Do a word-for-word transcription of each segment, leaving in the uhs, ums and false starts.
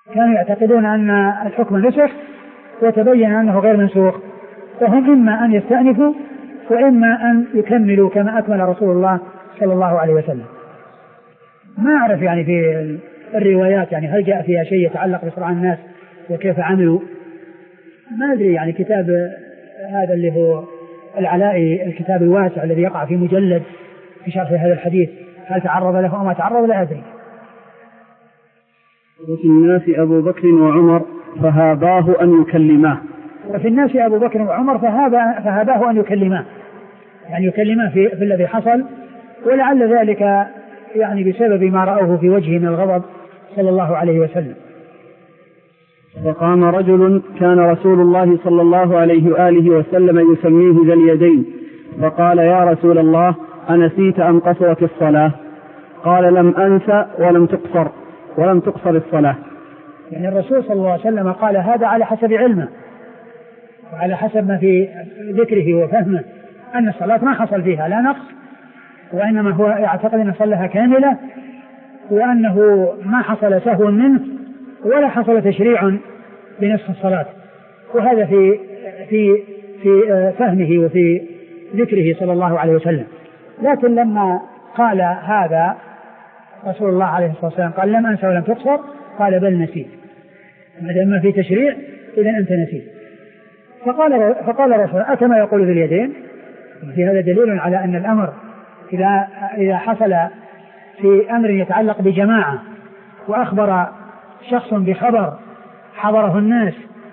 كانوا يعتقدون أن الحكم نسخ وتبين أنه غير منسوخ، فهم إما أن يستأنفوا وإما أن يكملوا كما أكمل رسول الله صلى الله عليه وسلم. ما أعرف يعني في الروايات يعني هل جاء فيها شيء يتعلق بشرع الناس وكيف عملوا، ما أدري. يعني كتاب هذا اللي هو العلائي، الكتاب الواسع الذي يقع في مجلد في شرح هذا الحديث، هل تعرض له أو ما تعرض لا أدري. وفي الناس أبو بكر وعمر فهاباه أن يكلماه. وفي الناس أبو بكر وعمر فهاباه أن يكلماه، يعني يكلماه في, في الذي حصل، ولعل ذلك يعني بسبب ما رأوه في وجهه من الغضب صلى الله عليه وسلم. فقام رجل كان رسول الله صلى الله عليه وآله وسلم يسميه ذا اليدين فقال: يا رسول الله أنسيت أم قصرت الصلاة؟ قال: لم أنسى ولم تقصر ولم تقصر الصلاة. يعني الرسول صلى الله عليه وسلم قال هذا على حسب علمه وعلى حسب ما في ذكره وفهمه أن الصلاة ما حصل فيها لا نقص، وإنما هو يعتقد أن صلها كاملة، وأنه ما حصل سهو منه ولا حصل تشريع بنصف الصلاة، وهذا في في في فهمه وفي ذكره صلى الله عليه وسلم. لكن لما قال هذا رسول الله عليه الصلاة والسلام قال: لم أنسى ولم تقصر، قال: بل نسيت، ما دام في تشريع إذن أنت نسيت. فقال فقال الرسول: أكما يقول ذي اليدين؟ في هذا دليل على أن الأمر إذا إذا حصل في أمر يتعلق بجماعة وأخبر شخص بخبر حضره الناس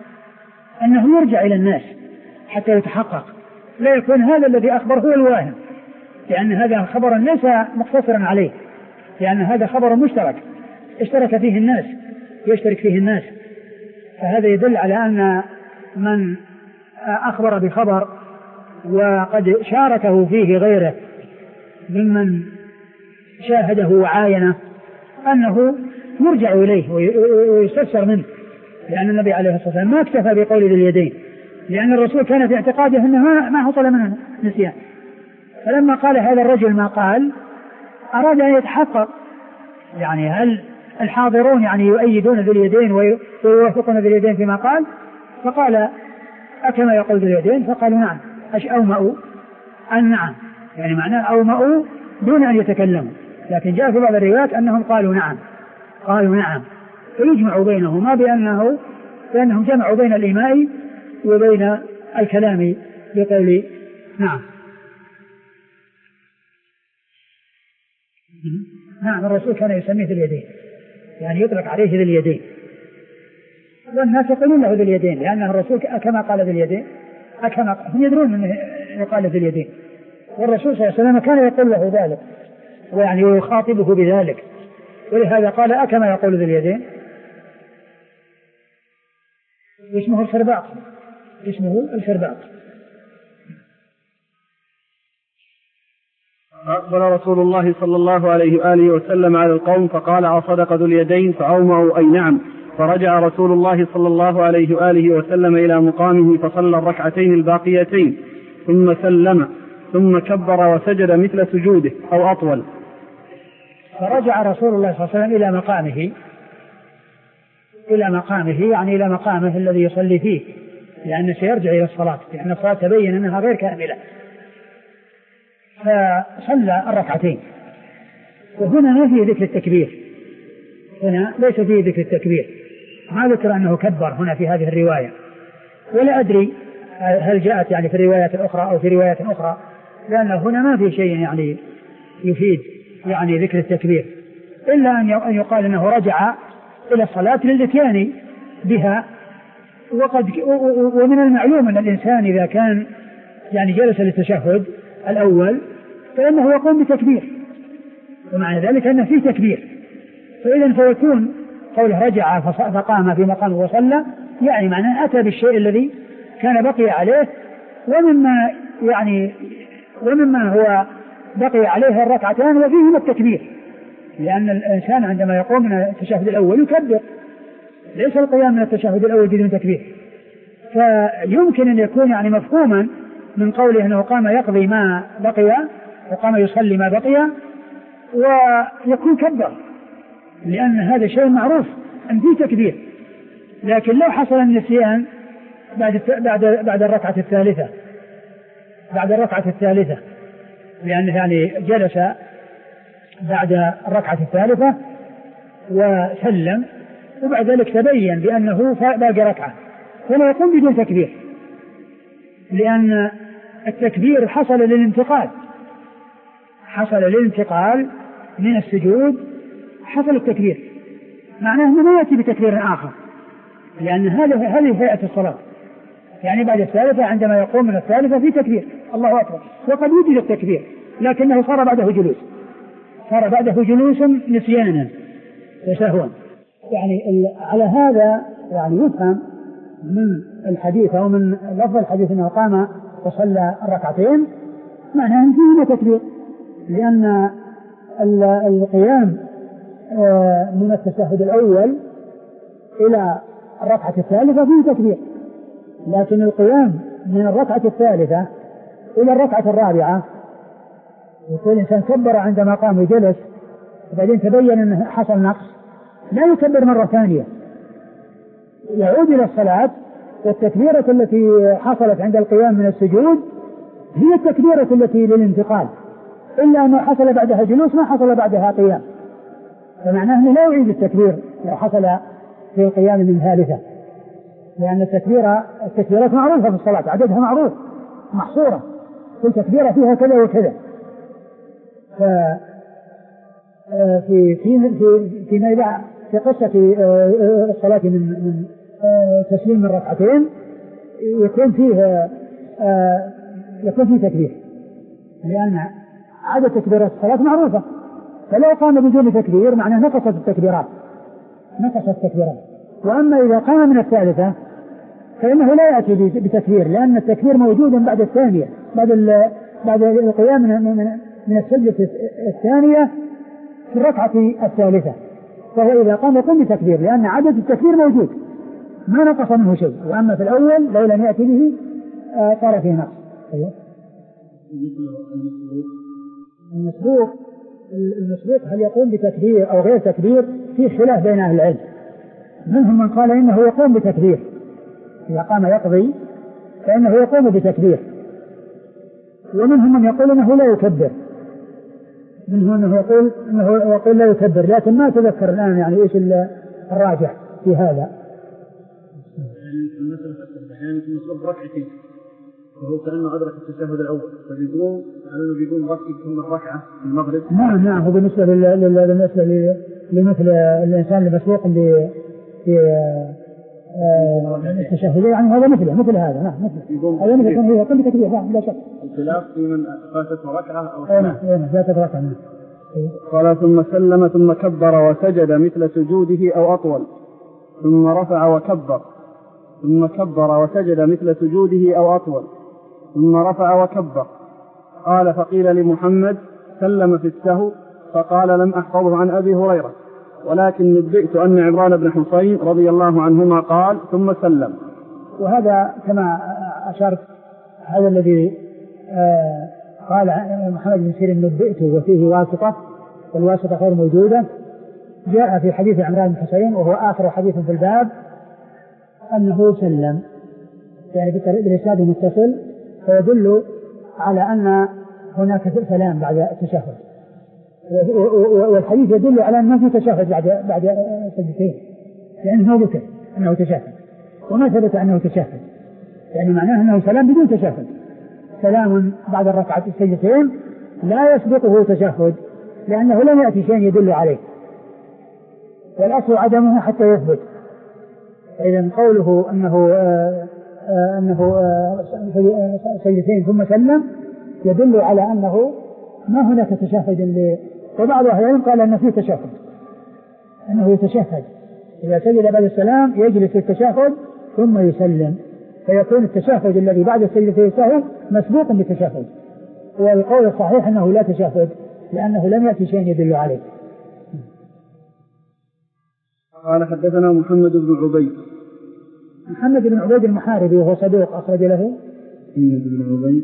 أنه يرجع إلى الناس حتى يتحقق، لا يكون هذا الذي أخبر هو الواهم، لأن هذا خبر ليس مقتصرا عليه، لأن هذا خبر مشترك اشترك فيه الناس يشترك فيه الناس. فهذا يدل على أن من أخبر بخبر وقد شاركه فيه غيره ممن شاهده وعاينه أنه يرجع إليه ويستفسر منه، لأن النبي عليه الصلاة والسلام ما اكتفى بقول ذي اليدين، لأن الرسول كان في اعتقاده أنه ما حصل منه نسيان. فلما قال هذا الرجل ما قال أراد أن يتحقق، يعني هل الحاضرون يعني يؤيدون ذي اليدين ويوافقون ذي اليدين فيما قال؟ فقال: أكما يقول ذي اليدين؟ فقالوا: نعم. أش أومأوا أن نعم، يعني معناه أومأوا دون أن يتكلموا، لكن جاء في بعض الروايات أنهم قالوا نعم قالوا نعم فيجمع بينهما بأنه بأنهم جمعوا بين الإيماء وبين الكلام بقول نعم. نعم، الرسول كان يسميه ذي اليدين، يعني يطلق عليه ذي اليدين، والناس يقولون له ذي اليدين لأن الرسول كما قال ذي اليدين، أكما هم يدرون أنه يقال ذي اليدين، والرسول صلى الله عليه وسلم كان يقول له ذلك ويعني يخاطبه بذلك، ولهذا قال: أكما يقول ذي اليدين. اسمه الخرباق اسمه الخرباق. أقبل رسول الله صلى الله عليه وآله وسلم على القوم فقال: أصدق ذو اليدين؟ فأومأوا أي نعم. فرجع رسول الله صلى الله عليه وآله وسلم إلى مقامه فصلى الركعتين الباقيتين ثم سلم ثم كبر وسجد مثل سجوده أو أطول. فرجع رسول الله صلى الله عليه وسلم إلى مقامه إلى مقامه يعني إلى مقامه الذي يصلي فيه، لأنه سيرجع إلى الصلاة، لأن الصلاة تبين أنها غير كاملة، فصلى الركعتين. وهنا ما فيه ذكر التكبير، هنا ليس فيه ذكر التكبير، ما ذكر أنه كبر هنا في هذه الرواية، ولا أدري هل جاءت يعني في الروايات الأخرى أو في روايات أخرى، لأن هنا ما في شيء يعني يفيد يعني ذكر التكبير، إلا أن يقال أنه رجع إلى الصلاة للإتيان بها. وقد ومن المعلوم أن الإنسان إذا كان يعني جلس للتشهد الأول فإنه يقوم بتكبير، ومعنى ذلك أنه فيه تكبير، فإذا فيكون قوله رجع فقام في مقامه وصلى يعني معناه أتى بالشيء الذي كان بقي عليه، ومما يعني ومما هو بقي عليه الركعتان وفيهما التكبير، لأن الإنسان عندما يقوم من التشهد الأول يكبر، ليس القيام من التشهد الأول بدون تكبير. فيمكن أن يكون يعني مفهوما من قوله أنه قام يقضي ما بقي وقام يصلي ما بقي ويكون كبر، لأن هذا شيء معروف أن في تكبير، لكن لو حصل النسيان بعد بعد بعد الركعة الثالثة بعد الركعة الثالثة لأنه يعني جلس بعد الركعة الثالثة وسلم وبعد ذلك تبين بأنه باقي ركعة، فلا يقوم بدون تكبير، لأن التكبير حصل للانتقال حصل للانتقال من السجود، حصل التكبير، معناه أنه ما يأتي بتكبير آخر، لأن هذه هذه هيئة الصلاة. يعني بعد الثالثة عندما يقوم من الثالثة في تكبير الله أكبر، وقد وجد التكبير لكنه صار بعده جلوس صار بعده جلوس نسيانا وسهوا. يعني على هذا يعني يفهم من الحديث أو من لفظ الحديث أنه قام وصلى الركعتين معناه أن فيه تكبير، لأن القيام من التشهد الأول إلى الركعة الثالثة فيه تكبير، لكن القيام من الركعة الثالثة إلى الركعة الرابعة يقول الإنسان كبر عندما قام وجلس وبعدين تبين أنه حصل نقص لا يكبر مرة ثانية، يعود إلى الصلاة، والتكبيرة التي حصلت عند القيام من السجود هي التكبيرة التي للانتقال، إلا أنه حصل بعدها جلوس ما حصل بعدها قيام، فمعناه أنه لا يعيد التكبير لو حصل في القيام من ثالثة، لأن التكبيرة التكبيرات معروفة في الصلاة، عددها معروف محصورة، كل تكبيرة فيها كذا وكذا. ف في في في فيما إذا في قصة الصلاة من من تسليم من ركعتين يكون فيه يكون فيه تكبير، لأن عدد تكبيرات الصلاة معروفة، فلو قام بدون تكبير معناه نقصت التكبيرات نقصت التكبيرات. وأما إذا قام من الثالثة فإنه لا يأتي بتكبير، لأن التكبير موجود بعد الثانية بعد بعد القيام من من السجدة الثانية في الركعة الثالثة، فهو إذا قام يقوم بتكبير لأن عدد التكبير موجود ما نقص منه شيء، وأما في الأول لو لم يأتي به صار فيه نقص. المسبوق المسبوق هل يقوم بتكبير أو غير تكبير في خلاف بين أهل العلم، منهم من قال إنه يقوم بتكبير، إذا قام يقضي فإنه يقوم بتكبير، ومنهم من يقول إنه لا يكبر، منهم أنه يقول إنه يقول لا يكبر، لكن ما تذكر الآن يعني إيش الراجح في هذا. يعني المسألة أحيانا في مصروف ركعتين وهو كأنه أدرك التشهد الأول فبيقوم على أنه بيقوم ركعة ثم الركعة في المغرب. نعم نعم هو بالنسبة بالنسبة لمثل الإنسان المسبوق ب التشهد يعني هذا مثله مثل هذا نعم مثل هذا مثل كان هو يقوم بتكبير نعم لا شك. الخلاف في من فاتته ركعة أو اثنين. فاتته ركعة. قال ثم سلم ثم كبر وسجد مثل سجوده أو أطول ثم رفع وكبر ثم كبر وسجد مثل سجوده أو أطول ثم رفع وكبر. قال فقيل لمحمد سلم في السهو فقال لم أحفظه عن أبي هريرة ولكن نبئت أن عمران بن حصين رضي الله عنهما قال ثم سلم. وهذا كما أشرت هذا الذي آه قال محمد بن سيرين نبئته وفيه واسطة والواسطة غير موجودة، جاء في حديث عمران بن حصين وهو آخر حديث في الباب أنه سلم، يعني بالإسناد المتصل، فيدل على أن هناك سلام بعد التشهد، والحديث يدل على أن ما في تشهد بعد بعد سجدتين، لأنه ذكر أنه تشهد وما ثبت أنه تشهد، يعني معناه أنه سلام بدون تشهد، سلام بعد الركعة السجدتين لا يسبقه تشهد لأنه لم يأتي شيء يدل عليه، والأصل عدمه حتى يثبت. إذن قوله أنه آآ آآ أنه سجدتين ثم سلم يدل على أنه ما هناك تشهد اللي، وبعض أحيان قال أنه فيه تشهد، أنه يتشهد إذا سجد بعد السلام يجلس في التشهد ثم يسلم، فيكون التشهد الذي بعد السجدتين السهو مسبوق بالتشهد، والقول الصحيح أنه لا تشهد لأنه لم يأتي شيء يدل عليه. قال حدثنا محمد بن عبيد محمد بن عبيد المحاربي وهو صدوق أخرج له محمد بن عبيد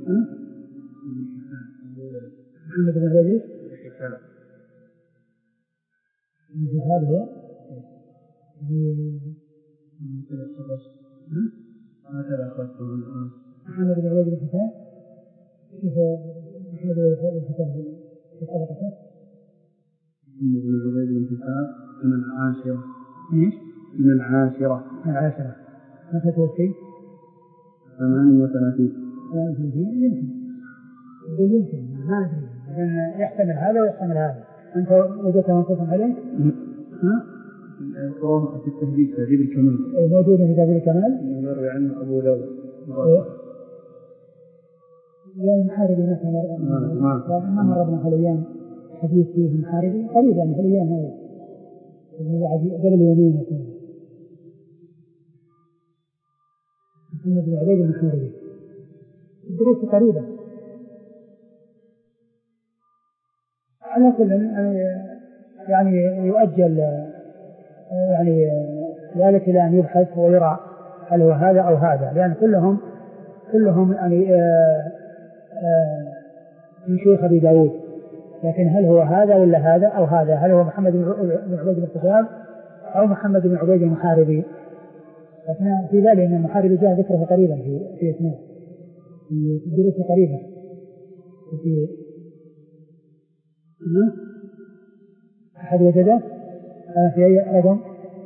محمد بن عبيد هذا هكذا أخذته الآن. محمد بن عبيد بن حسين كيف محمد بن عبيد بن حسين في طبقته؟ محمد بن عبيد بن حسين من العاشرة. إيش؟ من العاشرة. من العاشرة. متى توفي؟ ثمانية وثلاثين. يمكن. يمكن ما أدري. لأن يحتمل هذا ويحتمل هذا. أنت وجدت منصوصا عليه؟ ها؟ في التهذيب تهذيب الكمال. موجود في تهذيب الكمال؟ يروي عنه أبو داود. يوم محاربي مثلا ما مر ابن حليان حديث فيه محاربي قريبا من حليان هذا قبل يومين مثلا محمد بن عبيد المحاربي الدروس قريبة على كل يعني يؤجل يعني ذلك إلى أن يبحث ويرى هل هو هذا أو هذا لأن كلهم كلهم يعني من شيوخ أبي داود لكن هل هو هذا ولا هذا أو هذا هل هو محمد بن عبيد بن حسين أو محمد بن عبيد المحاربي لكن في ذلك أن المحاربي جاء ذكره قريبا في في اسمه في الدروس قريبا في أحد وجده في أي رقم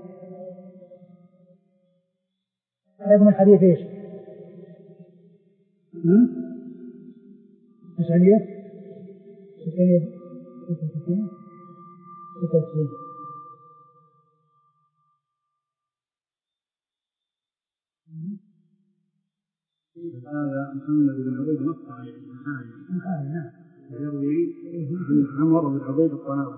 رقم الحديث إيش تسعمية تسعمية ستة وتسعين هذا محمد بن عبيد نص عليه البخاري نعم يروي عن عمر بن عبيد الطناوي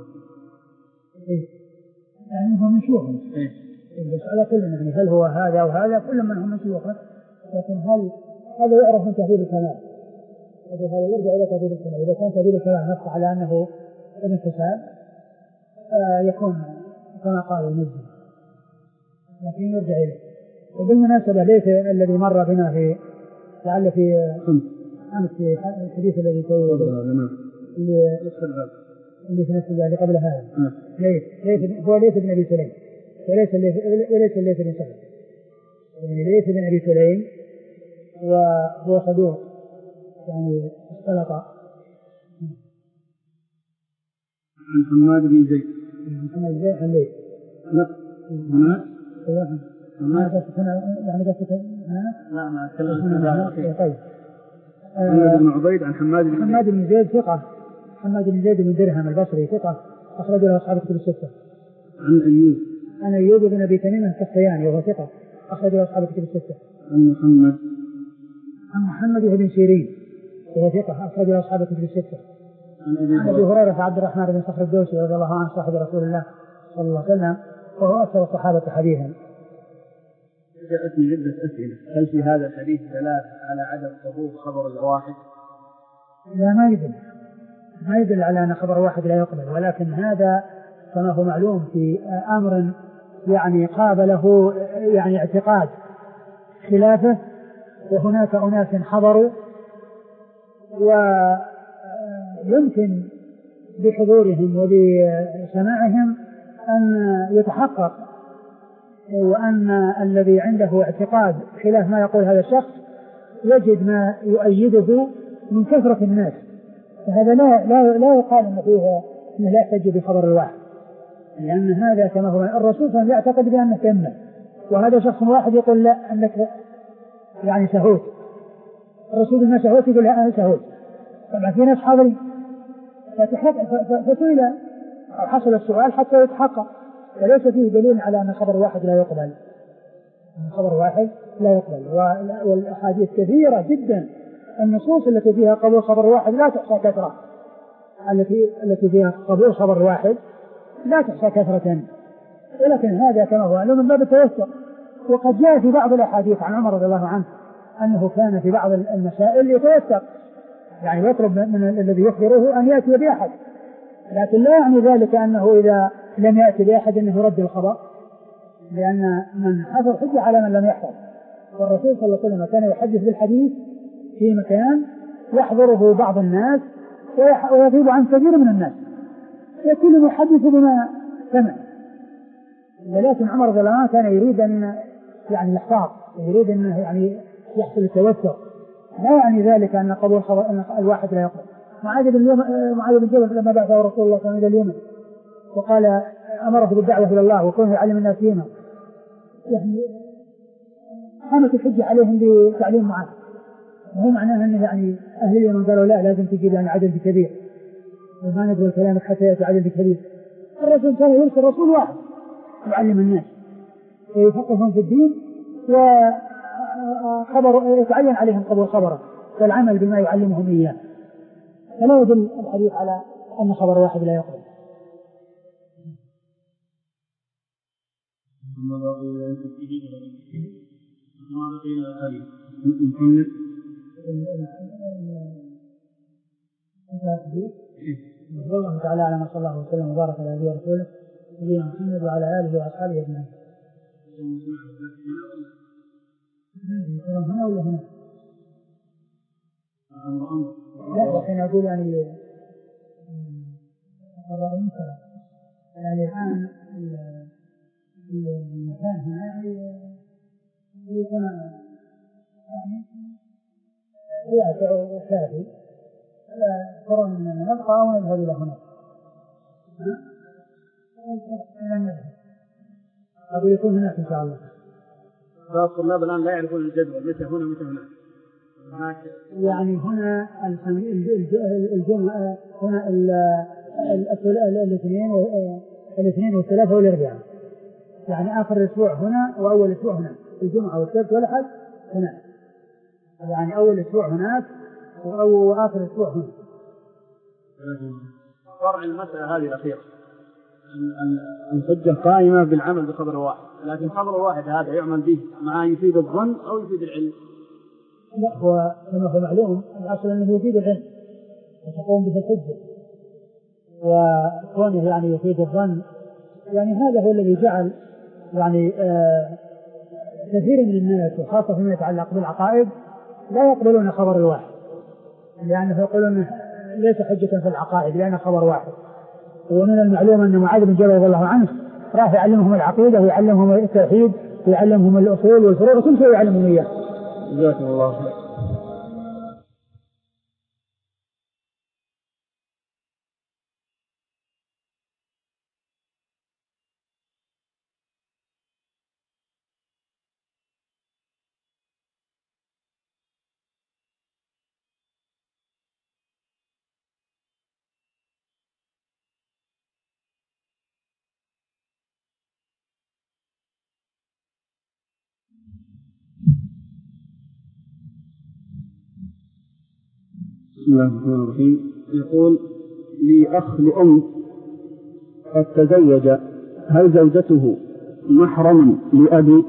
يعني هم من شيوخه بس على كل من هل هو هذا أو هذا كل من هم من شيوخه لكن هل هذا يعرف من تهذيب الكمال هذا يرجع إلى تهذيب الكمال إذا كان تهذيب الكمال نص على أنه ابن حساب يكون كما قال المجد لكن يرجع إليه وبالمناسبة ليس الذي مر بنا في لعل في أمس في الحديث الذي سوى اللي في نفس اللي قبل هذا ليس ليس هو ليس ابن أبي سليم وليس وليس ليس ابن سعد يعني ليس ابن أبي سليم وهو صدوق يعني اختلط عن حماد بن زيد محمد زيد عن ليث لا هنا ما قصدك يعني قصدك لا ما أتكلم عن طيب محمد بن عبيد عن حماد بن حماد بن زيد ثقة حماد بن زيد بن درهم البصري ثقة أخرج له أصحاب الكتب الستة عن أيوب عن أيوب بن أبي تميم السختياني وهو ثقة أخرج له أصحاب الكتب الستة عن محمد عن محمد بن سيرين وهو ثقة أخرج له أصحاب الكتب الستة عن أبي هريرة عبد الرحمن بن صخر الدوسي رضي الله عنه صاحب رسول الله صلى الله عليه وسلم وهو أكثر الصحابة حديثا. جاءتني عدة أسئلة هل في هذا الحديث دلالة على عدم قبول خبر الواحد؟ لا ما يدل ما يدل على أن خبر واحد لا يقبل ولكن هذا كما هو معلوم في أمر يعني قابله يعني اعتقاد خلافه وهناك أناس حضروا ويمكن بحضورهم وبسماعهم أن يتحقق وأن الذي عنده اعتقاد خلاف ما يقول هذا الشخص يجد ما يؤيده من كثرة الناس فهذا لا لا لا يقال أن فيه أنه لا يحتج بخبر الواحد لأن هذا كما هو الرسول صلى الله عليه وسلم يعتقد بأنه تم وهذا شخص واحد يقول لا أنك يعني سهوت الرسول ما سهوت يقول لا أنا سهوت طبعا في ناس حاضرين فسئل أو حصل السؤال حتى يتحقق فليس فيه دليل على أن خبر واحد لا يقبل أن خبر واحد لا يقبل والأحاديث كثيرة جدا النصوص التي فيها قبول خبر واحد لا تحصى كثرة التي التي فيها قبول خبر واحد لا تحصى كثرة ولكن هذا كما هو من باب التوسع وقد جاء في بعض الأحاديث عن عمر رضي الله عنه أنه كان في بعض المسائل يتوسع يعني يطلب من الذي يخبره أن يأتي بأحد لكن لا يعني ذلك أنه إذا لم يأتي بأحد أنه يرد الخبر لأن من حفظ حجة على من لم يحفظ والرسول صلى الله عليه وسلم كان يحدث بالحديث في مكان يحضره بعض الناس ويغيب عن كثير من الناس وكل يحدث بما سمع ولكن عمر رضي الله عنه كان يريد أن يعني يحتاط، يريد أنه يعني يحصل التوسع، لا يعني ذلك أن قبول خبر أن الواحد لا يقبل. معاذ بن معاذ بن جبل لما بعثه رسول الله صلى الله عليه وسلم إلى اليمن وقال أمره بالدعوة إلى الله وكونه يعلم الناس دينه، يعني قامت الحجة عليهم بتعليم معاذ، وهو معناه أن يعني أهل اليمن قالوا لا لازم تجيب يعني عدد كبير وما ندري كلامك حتى يأتي عدد كبير. الرسول كان يرسل رسول واحد يعلم الناس ويفقههم في الدين وخبر يتعين عليهم قبول خبره والعمل بما يعلمهم إياه، فلا يدل الحديث على أن خبر واحد لا يقبل. الله تعالى على ما صلى الله وسلم وبارك على نبينا ورسوله نبينا محمد وعلى آله وأصحابه أجمعين. هنا ولا هنا؟ لا لكن أقول يعني يعني الآن المكان هنا يكون يعني يأتي وكافي لا ترى من نبقى ونذهب إلى هنا. أقول يكون هناك إن شاء الله. بعض الطلاب الآن لا يعرفون الجدول متى هنا متى هناك. يعني هنا الجمعة هنا الاثنين الاثنين والثلاثة والأربعاء، يعني آخر الأسبوع هنا وأول أسبوع هنا، الجمعة والسبت والأحد هنا، يعني أول أسبوع هناك وآخر أسبوع هنا. فرع المسألة هذه الأخيرة الحجة قائمة بالعمل بخبر واحد، لكن خبر واحد هذا يعمل به مع يفيد الظن أو يفيد العلم. لا هو كما هو معلوم الأصل أنه يفيد العلم وتقوم به الحجة، وكونه يعني يفيد الظن يعني هذا هو الذي جعل يعني آه كثير من الناس وخاصة فيما يتعلق بالعقائد لا يقبلون خبر الواحد، لأنه يقولون ليس حجة في العقائد لأنه خبر واحد. ومن المعلوم أن معاذ بن جبل رضي الله عنه راح يعلمهم العقيدة ويعلمهم التوحيد ويعلمهم الأصول والفروع وكل شيء يعلمهم إياه. جزاكم الله خير. بسم الله الرحمن الرحيم. يقول لي أخ لأم قد تزوج، هل زوجته محرم لأبي؟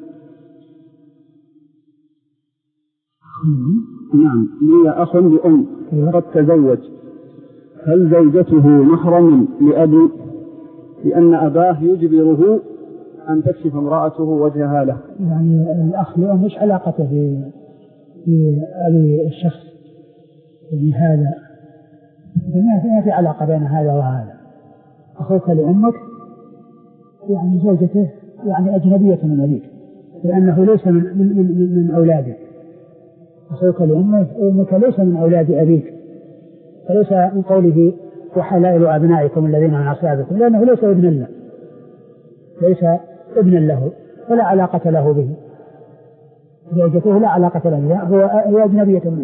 نعم لي أخ لأم قد تزوج، هل زوجته محرم لأبي لأن أباه يجبره أن تكشف امرأته وجهها له؟ يعني الأخ لأم مش علاقته بأبي الشخص، يعني هذا ما في علاقة بين هذا وهذا. أخوك لأمك يعني زوجته يعني أجنبية من أبيك لأنه ليس من, من, من, من أولادك. أخوك لأمك ليس من أولاد أبيك، فليس من قوله وحلائل أبنائكم الذين من أصلابكم، لأنه ليس ابنا له، ليس ابنا له ولا علاقة له به، زوجته لا علاقة له بها، هو أجنبية منه.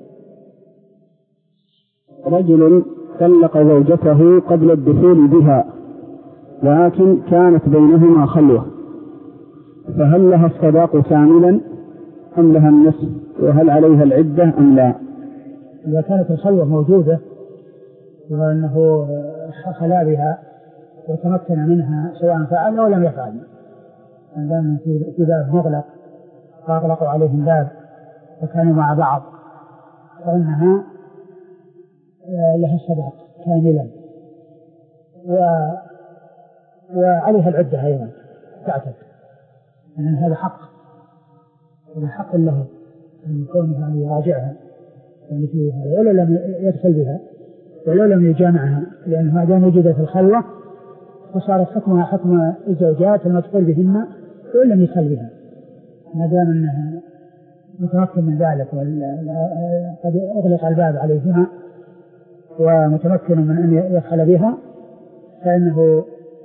رجل طلق زوجته قبل الدخول بها لكن كانت بينهما خلوة، فهل لها الصداق كاملا أم لها النصف، وهل عليها العدة أم لا؟ إذا كانت الخلوة موجودة وأنه خلا بها وتمكن منها سواء فعل أو لم يفعل، عندما في باب مغلق فأغلقوا عليهم باب وكانوا مع بعض فإنها لها الصداق كاملا و... وعليها العدة أيضا تعتد، لأن هذا حق، هذا حق له أن يكون يعني يراجعها يعني فيها ولو لم يدخل بها ولو لم يجامعها، لأن ما دام وجد في الخلوة وصارت حكمها حكم الزوجات المدخول بهن وإن لم يدخل بها ما دام أنه متمكن من ذلك وقد أغلق الباب عليهما ومتمكن من أن يدخل بها فإنه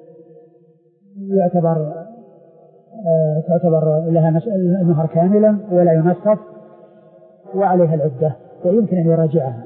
يعتبر تعتبر لها المهر كاملا ولا ينصف وعليها العدة ويمكن أن يراجعها.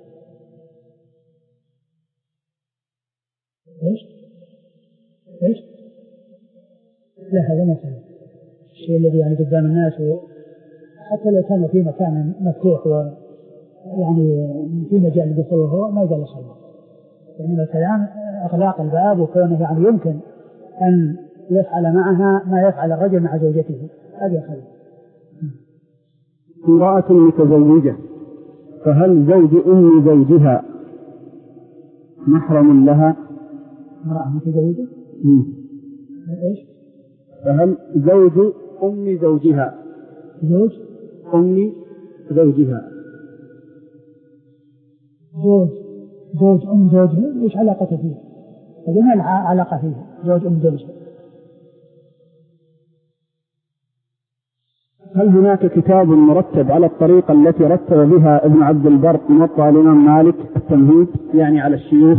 إيش؟ إيش؟ لا هذا مثلا الشيء الذي يعني قدام الناس حتى لو كان في مكان مفتوح ويعني في مجال بيصوره ما يقدر يصوره. يعني الكلام أغلاق الباب وكونه يعني يمكن أن يفعل معها ما يفعل الرجل مع زوجته هذا خير. امرأة متزوجة فهل زوج أم زوجها محرم لها؟ امرأة متزوجة؟ إيش؟ فهل زوج أم زوجها زوج أم زوجها زوج زوج أم زوجها إيش علاقته فيه؟ هذه ما علاقة فيه زوج أم زوجها. هل هناك كتاب مرتب على الطريقة التي رتب بها ابن عبد البر موطأ الإمام مالك التمهيد يعني على الشيوخ؟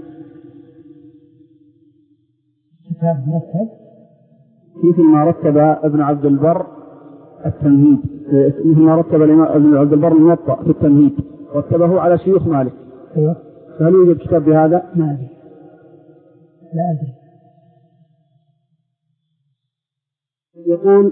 كتاب مرتب مثل ما رتب ابن عبد البر التمهيد مثل ما رتب ابن عبد البر الموطأ في التمهيد رتبه على شيوخ مالك. أيوة. فهل يوجد كتاب بهذا؟ ما أدري لا أدري. يقول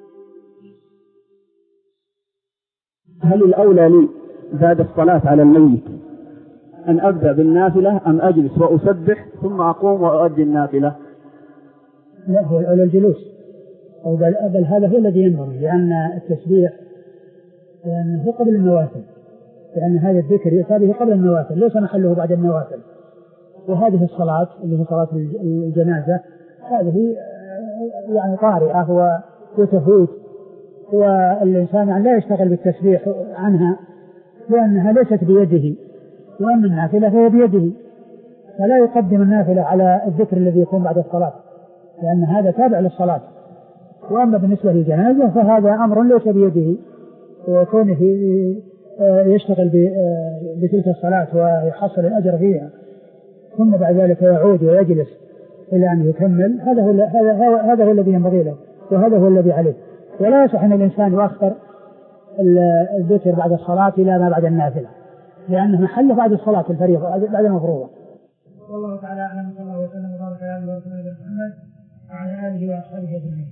هل الأولى لي بعد الصلاة على الميت أن أبدأ بالنافلة أم أجلس وأسبح ثم أقوم وأؤدي النافلة؟ لا هو الأولى الجلوس بل, بل هذا هو الذي ينبغي لأن التسبيح هو قبل النوافل لأن هذا الذكر يؤتى به قبل النوافل ليس محله بعد النوافل. وهذه الصلاة اللي هي صلاة الجنازة هذه يعني طارئة وتفوت والإنسان يعني لا يشتغل بالتسبيح عنها لأنها ليست بيده وأما النافلة فهي بيده فلا يقدم النافلة على الذكر الذي يكون بعد الصلاة لأن هذا تابع للصلاة. وأما بالنسبة للجنازة فهذا أمر ليس بيده وكونه يشتغل بتلك الصلاة ويحصل الأجر فيها ثم بعد ذلك يعود ويجلس إلى أن يكمل هذا هو هذا هذا هو الذي ينبغي له وهذا هو الذي عليه. ولا يصح أن الإنسان يؤخر الذكر بعد الصلاة إلى ما بعد النافلة لأنه محله بعد الصلاة الفريضة بعد المفروضة. والله تعالى أعلم صلى الله وسلم وبارك على رسوله محمد وعلى آله وأصحابه أجمعين.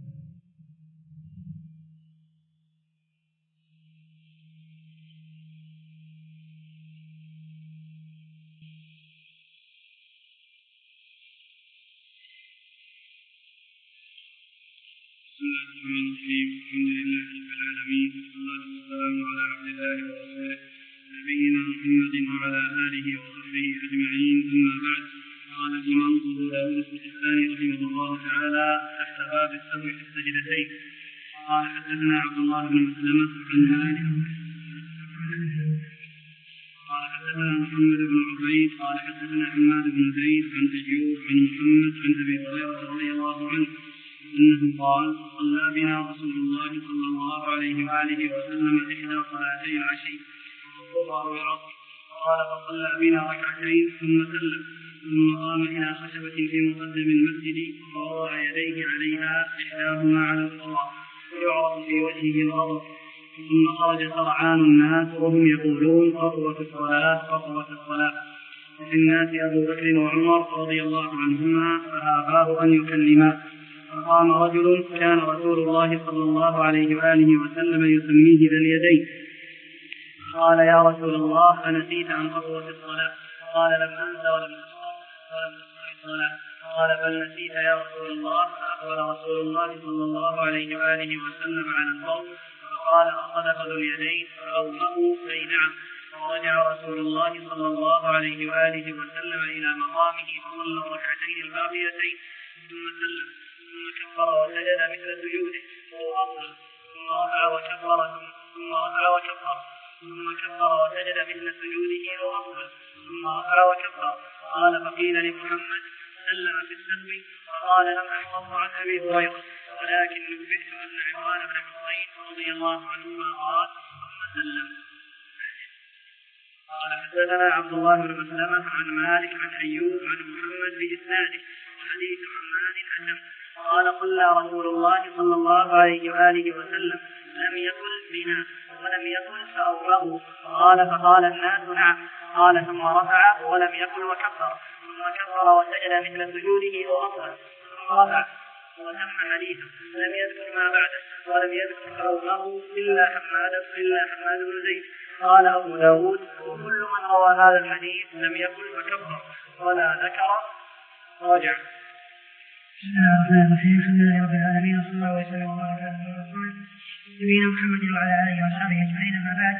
بسم الله الرحمن الرحيم. الحمد لله رب العالمين والصلاة والسلام على عبد الله ورسوله نبينا محمد وعلى آله وصحبه أجمعين. أما بعد قال الإمام أبو داود السجستاني رحمه الله تعالى تحت باب السهو في السجدتين قال حدثنا عبد الله بن مسلمة عن مالك قال حدثنا محمد بن عبيد قال حدثنا حماد بن زيد عن أيوب عن محمد عن أبي هريرة رضي الله عنه أنه قال صلى بنا رسول الله صلى الله عليه وآله وسلم إحدى صلاتي العشي والظهر والعصر قال فصلى بنا ركعتين ثم سلم ثم قام إلى خشبة في مقدم المسجد ووضع يديه عليها إحداهما على الأخرى يعرف في وجهه الغضب ثم خرج سرعان الناس وهم يقولون قصوة الصلاة قصوة الصلاة وفي الناس أبو بكر وعمر رضي الله عنهما فأباه أن يكلما. فقام رجل كان رسول الله صلى الله عليه وآله وسلم يسميه ذا اليدين قال يا رسول الله أنسيت عن خطوة الصلاة؟ قال لم أنس ولم أسمع الصلاة. قال بل نسيت يا رسول الله. فأقبل رسول الله صلى الله عليه وآله وسلم على القوم فقال أصدق ذو اليدين فأومأوا أي نعم. ورجع رسول الله صلى الله عليه وآله وسلم إلى مقامه فصلى الركعتين الباقيتين ثم سلم ثم كبر وسجد مثل سجوده ثم رفع وكبر ثم رفع وكبر ثم كبر وسجد مثل سجوده وأقبل ثم رفع وكبر. قال فقيل لمحمد سلم في السهو فقال لم أحفظ عن أبي هريرة ولكن نبئت أن عمران بن حصين رضي الله عنهما قال ثم سلم. قال حدثنا عبد الله بن مسلمة عن مالك عن أيوب عن محمد بإسناده وحديث عمان أتم قال صلى رسول الله صلى الله عليه وآله وسلم لم يقل بنا ولم يقل فأوره قال فقال الناس نعم قال ثم رفع ولم يقل وكبر ثم كبر وسجد مثل سجوده وأصلا ثم رفع وتم حديثه لم يذكر ما بعده ولم يذكر فأوره إلا حماد إلا حماد بن زيد. قال أبو داود وكل من روى هذا الحديث لم يقل فكبر ولا ذكر رجع. بسم الله الرحمن الرحيم الحمد لله رب العالمين وصلى الله وسلم وبارك على رسوله نبينا محمد وعلى اله واصحابه اجمعين. اما بعد،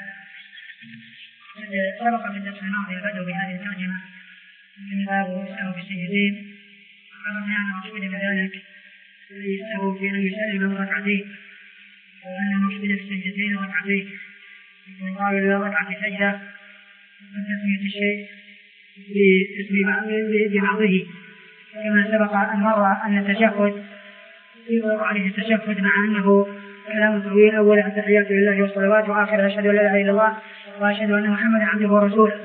سبق في الدرس الماضي البدء بهذه الترجمه من باب يسأل بالسجدين، وعرفنا ان المقصود بذلك يسأل في ان يسلم ركعتين وان المقصود بالسجدتين ركعتين، يقال للركعه سجده وتسميه الشيء ببعضه كما سبق أن مر أن التشهد يطلق عليه التشهد مع أنه كلام طويل، أول التحيات لله والصلوات وآخر أشهد أن لا إله إلا الله وأشهد أن محمدا عبده ورسوله.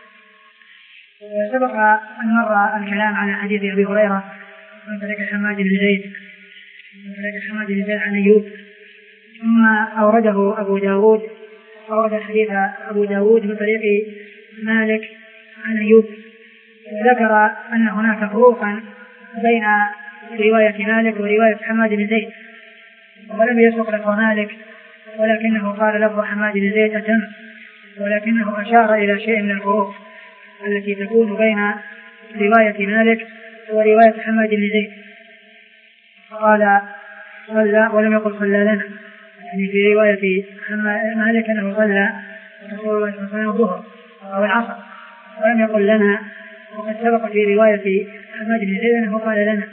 سبق أن مر الكلام على حديث أبي هريرة من طريق حماد بن زيد من طريق حماد بن زيد عن أيوب، ثم أورده أبو داود أورد حديث أبو داود من طريق مالك عن أيوب، ذكر أن هناك فروقا بين رواية مالك ورواية حماد بن زيد، ولم يسق لفظ مالك ولكنه قال لفظ حماد بن زيد أتم، ولكنه أشار إلى شيء من الفروق التي تكون بين رواية مالك ورواية حماد بن زيد. قال صلى ولم يقل صلى لنا، يعني في رواية مالك أنه صلى رسول الله صلى الله عليه وسلم الظهر أو العصر ولم يقل لنا، وقد سبق في رواية حماد بن زيد أنه قال لنا.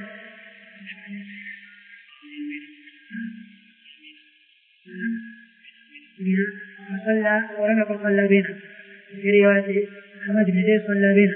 صلى ولم يقل صلى بنا، في رواية حماد بن زيد صلى بنا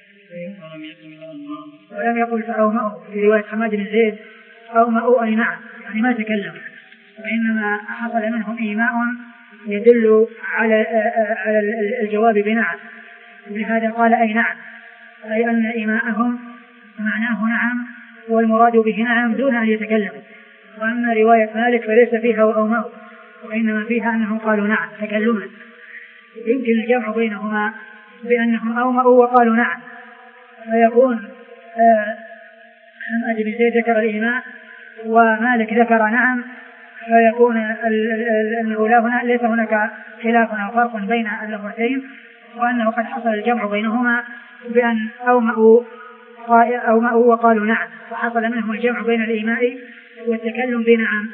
ولم يقل فأومأوا، في رواية حماد بن زيد أومأوا أي نعم، يعني ما تكلم، وإنما حصل منهم إيماء يدل على على الجواب بنعم، ولهذا قال أي نعم، أي أن إيماءهم معناه نعم والمراد به نعم دون أن يتكلموا. وأما رواية مالك فليس فيها وأومأوا، وإنما فيها أنهم قالوا نعم تكلما، يمكن الجمع بينهما بأنهم أومأوا وقالوا نعم، فيكون حماد بن زيد ذكر الإيماء ومالك ذكر نعم، فيكون أنه لا هنا ليس هناك خلاف أو فرق بين اللغتين، وأنه قد حصل الجمع بينهما بأن أومأوا أومأوا وقالوا نعم، فحصل منهم الجمع بين الإيماء والتكلم بنعم.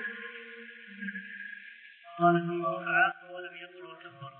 قال ثم رفع ولم يقل وكبر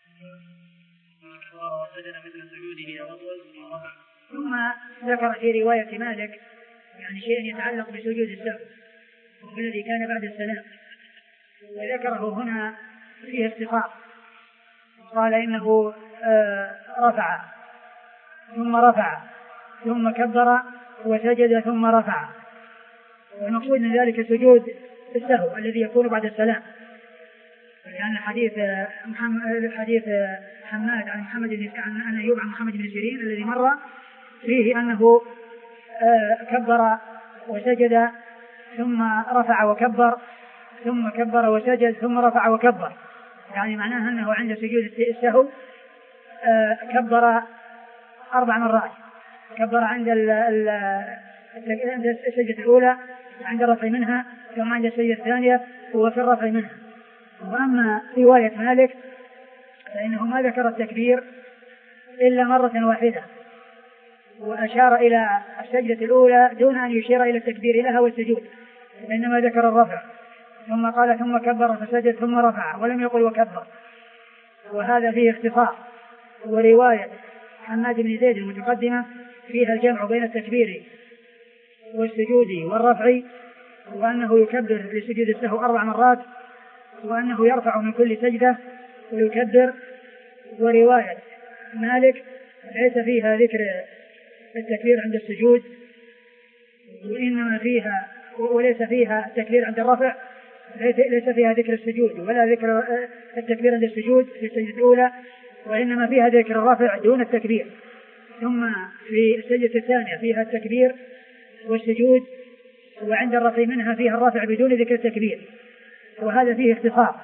وسجد مثل سجوده أطول ثم رفع. ثم ذكر في رواية مالك يعني شيء يتعلق بسجود السهو والذي كان بعد السلام، وذكره هنا فيه اختصار، قال إنه آه رفع ثم رفع ثم كبر وسجد ثم رفع، والمقصود من ذلك سجود السهو الذي يكون بعد السلام، لأن حديث محمد حديث حماد عن محمد بن عن أيوب عن محمد بن سيرين الذي مر فيه أنه آه كبر وسجد ثم رفع وكبر ثم كبر وسجد ثم رفع وكبر، يعني معناه أنه عند سجود السهو آه كبر أربع مرات، كبر عند السجدة الأولى عند الرفع منها، ثم عند السجدة الثانية وفي الرفع منها. وأما رواية مالك فإنه ما ذكر التكبير إلا مرة واحدة، وأشار إلى السجدة الأولى دون أن يشير إلى التكبير لها والسجود، إنما ذكر الرفع ثم قال ثم كبر فسجد ثم رفع ولم يقل وكبر، وهذا فيه اختصار. ورواية حماد بن زيد المتقدمة فيها الجمع بين التكبير والسجود والرفع، وأنه يكبر لسجود السهو أربع مرات، وأنه يرفع من كل سجدة ويكبر. ورواية مالك ليس فيها ذكر التكبير عند السجود وإنما فيها وليس فيها التكبير عند الرفع، ليس فيها ذكر السجود ولا ذكر التكبير عند السجود في السجدة الأولى، وإنما فيها ذكر الرفع دون التكبير. ثم في السجدة الثانية فيها التكبير والسجود، وعند الرفع منها فيها الرفع بدون ذكر التكبير، وهذا فيه اختصار.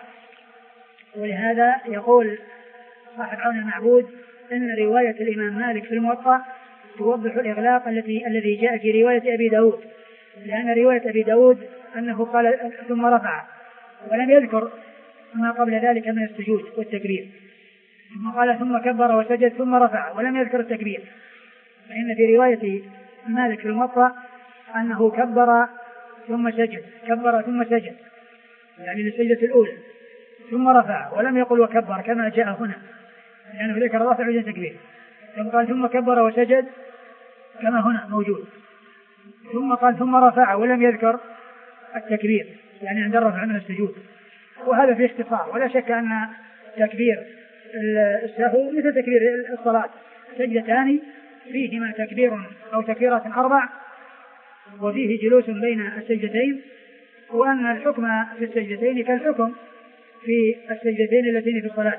ولهذا يقول صاحب عون المعبود إن رواية الإمام مالك في الموطأ توضح الإغلاق التي الذي جاء في رواية أبي داود، لأن رواية أبي داود أنه قال ثم رفع ولم يذكر ما قبل ذلك من السجود والتكبير، ثم قال ثم كبر وسجد ثم رفع ولم يذكر التكبير. فإن في رواية مالك في الموطأ أنه كبر ثم سجد، كبر ثم سجد يعني للسجدة الأولى، ثم رفع ولم يقل وكبر كما جاء هنا، لأنه يعني ذكر الرفع بدون تكبير، ثم قال ثم كبر وسجد كما هنا موجود، ثم قال ثم رفع ولم يذكر التكبير يعني عند الرفع من السجود. وهذا في اختصار، ولا شك أن تكبير السهو مثل تكبير الصلاة، سجدتان فيهما تكبير أو تكبيرات أربع وفيه جلوس بين السجدتين، وأن الحكم في السجدتين كالحكم في السجدتين اللتين في الصلاة.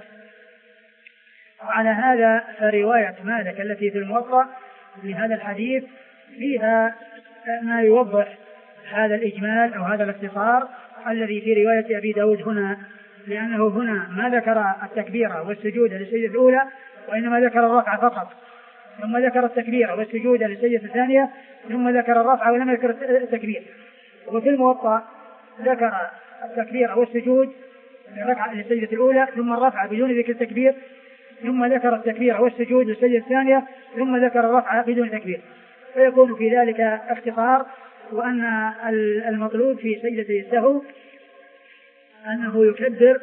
وعلى هذا فرواية مالك التي في الموطأ لهذا الحديث فيها ما يوضح هذا الإجمال أو هذا الاختصار الذي في رواية أبي داود هنا، لأنه هنا ما ذكر التكبير والسجود للسجدة الأولى وإنما ذكر الرفع فقط، ثم ذكر التكبير والسجود للسجدة الثانية، ثم ذكر الرفع ولم يذكر التكبير. وفي الموطأ ذكر التكبير والسجود للسجدة الأولى ثم الرفع بدون ذكر التكبير، ثم ذكر التكبير والسجود للسجدة الثانية، ثم ذكر الرفع بدون تكبير، فيكون في ذلك اختصار. وأن المطلوب في سجدة السهو أنه يكبر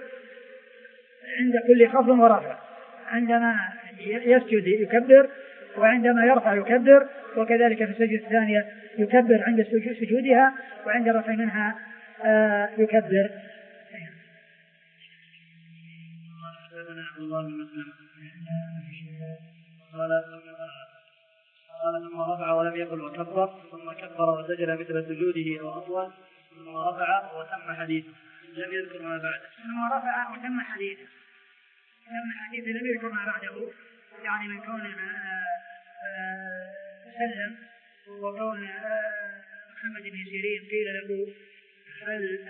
عند كل خفض ورفع، عندما يسجد يكبر وعندما يرفع يكبر، وكذلك في السجدة الثانية يكبر عند سجودها وعند الرفع منها آه يكبر. قال ثم رفع ولم يقل وكبر، ثم كبر وسجد مثل سجوده او اطول، ثم رفع وتم حديثه لم يذكر ما بعده. ثم رفع وتم حديثه تم حديثه لم يذكر ما بعده، يعني من كونه سلم وكون محمد بن سيرين قيل له هل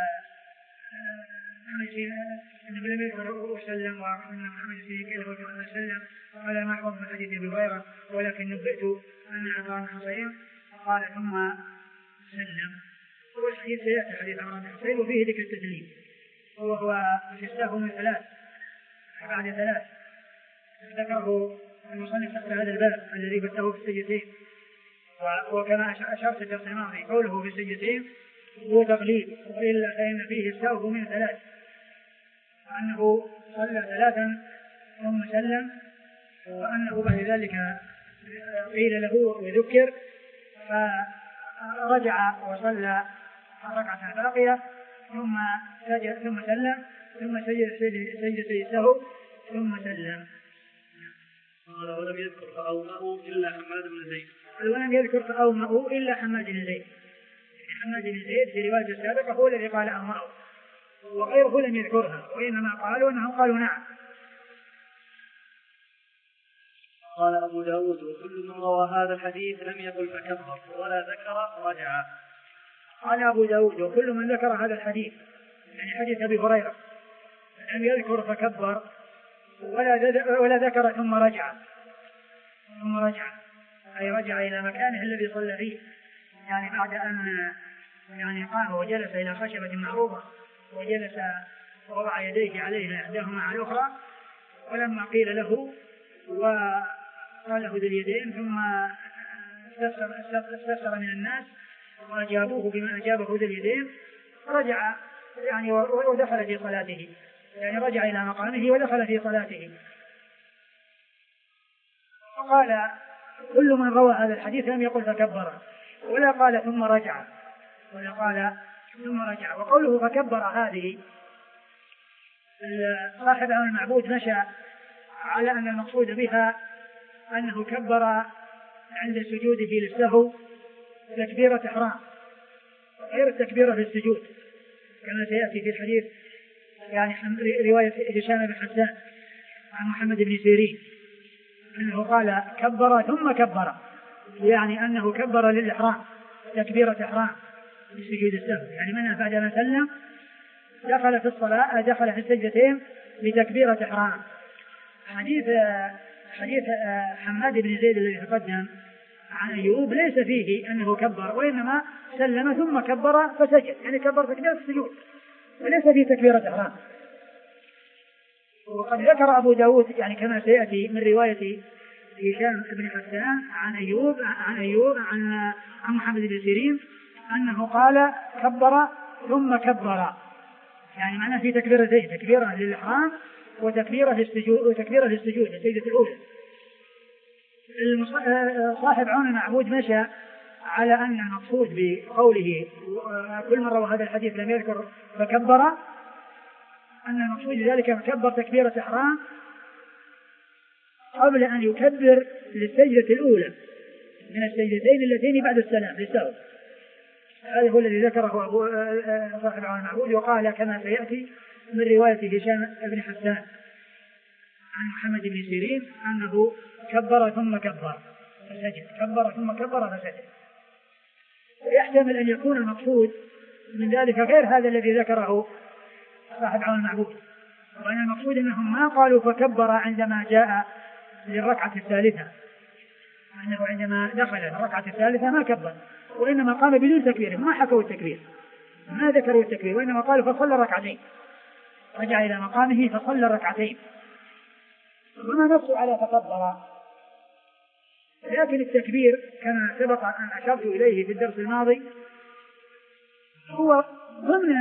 أنه لم يذكر وسلم، وأن محمد بن سيرين قيل له سلم قال ما أحفظ من حديث أبي هريرة ولكن نبئت أن عمران بن حصين قال ثم سلم. والحديث سيأتي حديث عمران بن حصين وفيه ذكر التسليم، وهو في السهو من ثلاث بعد ثلاث ذكره المصنف تحت هذا الباب الذي فتحه في السجدتين. وكما أشرت في الدرس الماضي قوله في السجدتين هو تقليد، وإلا فإن فيه السهو من ثلاث، أنه صلى ثلاثا ثم سلم، وأنه بعد ذلك قيل له وذكر فرجع وصلى الركعة الباقية ثم سجد ثم سلم ثم سجد سجدة السهو ثم سلم. قال ولم يذكر فأومأوا إلا حماد بن زيد. ولم يذكر فأومأوا إلا حماد بن زيد. حماد بن زيد في رواية السابقة هو الذي قال أومأوا، وغيره لم يذكرها، وإنما قالوا أنهم قالوا نعم. قال أبو داود وكل من روى هذا الحديث لم يقل فكبر ولا ذكر رجع. قال أبو داود وكل من ذكر هذا الحديث يعني حديث أبي هريرة لم يذكر فكبر ولا ولا ذكر ثم رجع ثم رجع أي رجع إلى مكانه الذي صلى فيه، يعني بعد أن يعني قام وجلس إلى خشبة معروفة وجلس ووضع يديه عليها إحداهما على الأخرى، ولما قيل له وقال له ذي اليدين ثم استفسر من الناس وأجابوه بما أجابه ذي اليدين رجع يعني ودخل في صلاته، يعني رجع إلى مقامه ودخل في صلاته. وقال كل من روى هذا الحديث لم يقل فكبر ولا قال ثم رجع ولا قال ثم رجع. وقوله فكبر هذه صاحب المعبود مشى على أن المقصود بها أنه كبر عند سجوده للسهو تكبيرة إحرام غير التكبيرة في السجود، كما سيأتي في الحديث يعني رواية هشام بن حسان عن محمد بن سيرين أنه قال كبر ثم كبر، يعني أنه كبر للإحرام تكبيرة إحرام لسجود السهو، يعني من بعدما سلم دخل في الصلاة دخل في السجدتين بتكبيرة إحرام. حديث حديث حماد بن زيد الذي تقدم عن أيوب ليس فيه أنه كبر، وإنما سلم ثم كبر فسجد، يعني كبر تكبيرة السجود وليس فيه تكبيرة إحرام. وقد ذكر أبو داود يعني كما سيأتي من رواية هشام بن حسان عن أيوب عن أيوب عن عن محمد بن سيرين أنه قال كبر ثم كبر، يعني معناه في تكبيرتين، تكبيرة للإحرام وتكبيرة للسجود وتكبيرة للسجود السجدة الأولى. صاحب عون المعبود مشى على أن المقصود بقوله كل مرة وهذا الحديث لم يذكر فكبر أن المقصود بذلك كبر تكبيرة إحرام قبل أن يكبر للسجدة الأولى من السجدتين اللتين بعد السلام للسهو. هذا هو الذي ذكره أبو صاحب عون المعبود، وقال كما سيأتي من رواية هشام بن حسان عن محمد بن سيرين أنه كبر ثم كبر فسجد، كبر ثم كبر فسجد. ويحتمل أن يكون المقصود من ذلك غير هذا الذي ذكره صاحب عون المعبود، وأن المقصود أنهم ما قالوا فكبر عندما جاء للركعة الثالثة، أنه عندما دخل الركعة الثالثة ما كبر، وإنما قام بدون تكبير، ما حكوا التكبير ما ذكروا التكبير، وإنما قالوا فصلى ركعتين، رجع إلى مقامه فصلى ركعتين وما نصوا على فكبر. لكن التكبير كما سبق أن أشرت إليه في الدرس الماضي هو ضمن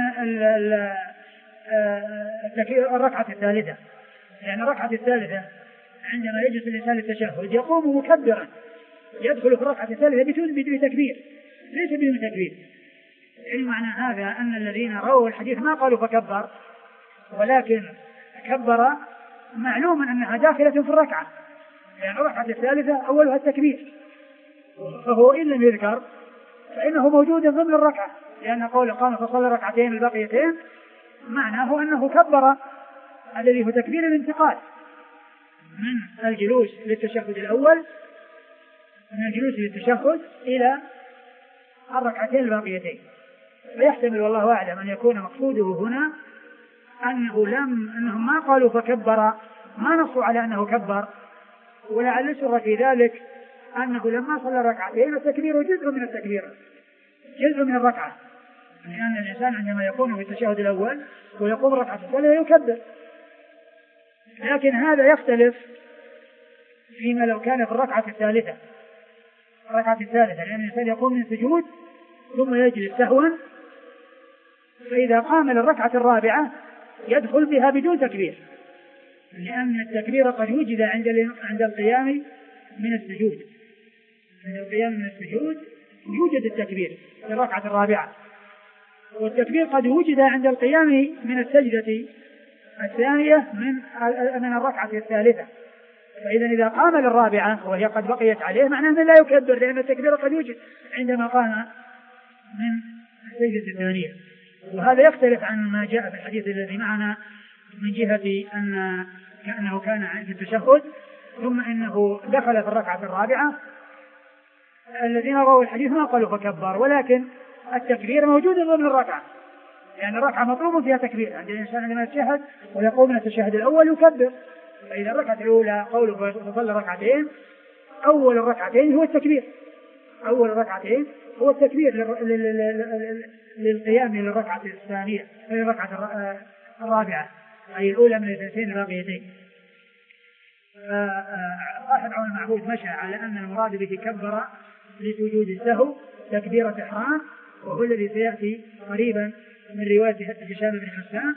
الركعة الثالثة، يعني الركعة الثالثة عندما يجلس الإنسان للتشهد يقوم مكبرا يدخل في الركعة الثالثة بدون تكبير، ليس بدون تكبير. يعني معنى هذا أن الذين رووا الحديث ما قالوا فكبر، ولكن كبر معلوم أنها داخلة في الركعة، يعني الركعة الثالثة أولها التكبير، فهو إن لم يذكر فإنه موجود ضمن الركعة، لأن قول قام فصلى ركعتين الباقيتين معناه أنه كبر الذي هو تكبير الانتقال من الجلوس للتشهد الأول من الجلوس للتشهد إلى الركعتين الباقيتين. فيحتمل والله أعلم أن يكون مقصوده هنا أنه لم أنهم ما قالوا فكبر، ما نصوا على أنه كبر، ولعل السر في ذلك أنه لما صلى ركعتين التكبير جزء من التكبير جزء من الركعة، لأن الإنسان عندما يكون في التشهد الأول ويقوم ركعة الثالثة يكبر، لكن هذا يختلف فيما لو كان في الركعة الثالثة الركعة الثالثة لأن الإنسان يقوم من سجود ثم يجلس سهوا، فإذا قام للركعة الرابعة يدخل بها بدون تكبير، لأن التكبير قد وجد عند عند القيام من السجود عند القيام من السجود يوجد التكبير في الركعة الرابعة، والتكبير قد وجد عند القيام من السجدة الثانية من من الركعة الثالثة. فإذا إذا قام للرابعة وهي قد بقيت عليه معناه أنه لا يكبر، لأن التكبير قد وجد عندما قام من السجدة الثانية. وهذا يختلف عن ما جاء في الحديث الذي معنا من جهة أن كأنه كان عند التشهد ثم إنه دخل في الركعة الرابعة. الذين رووا الحديث ما قالوا فكبر، ولكن التكبير موجود ضمن الركعة، يعني الركعة مطلوب فيها تكبير عند الإنسان عندما يتشهد ويقوم من التشهد الأول يكبر. فإذا الركعة الأولى قوله فصلى ركعتين أول الركعتين هو التكبير، أول الركعتين هو التكبير للقيام من الركعة الثانية من الركعة الرابعة أي الأولى من الاثنتين الباقيتين. صاحب عون المعبود مشى على أن المراد به كبر لسجود السهو تكبيرة إحرام، وهو الذي سيأتي قريبا من رواية هشام بن حسان،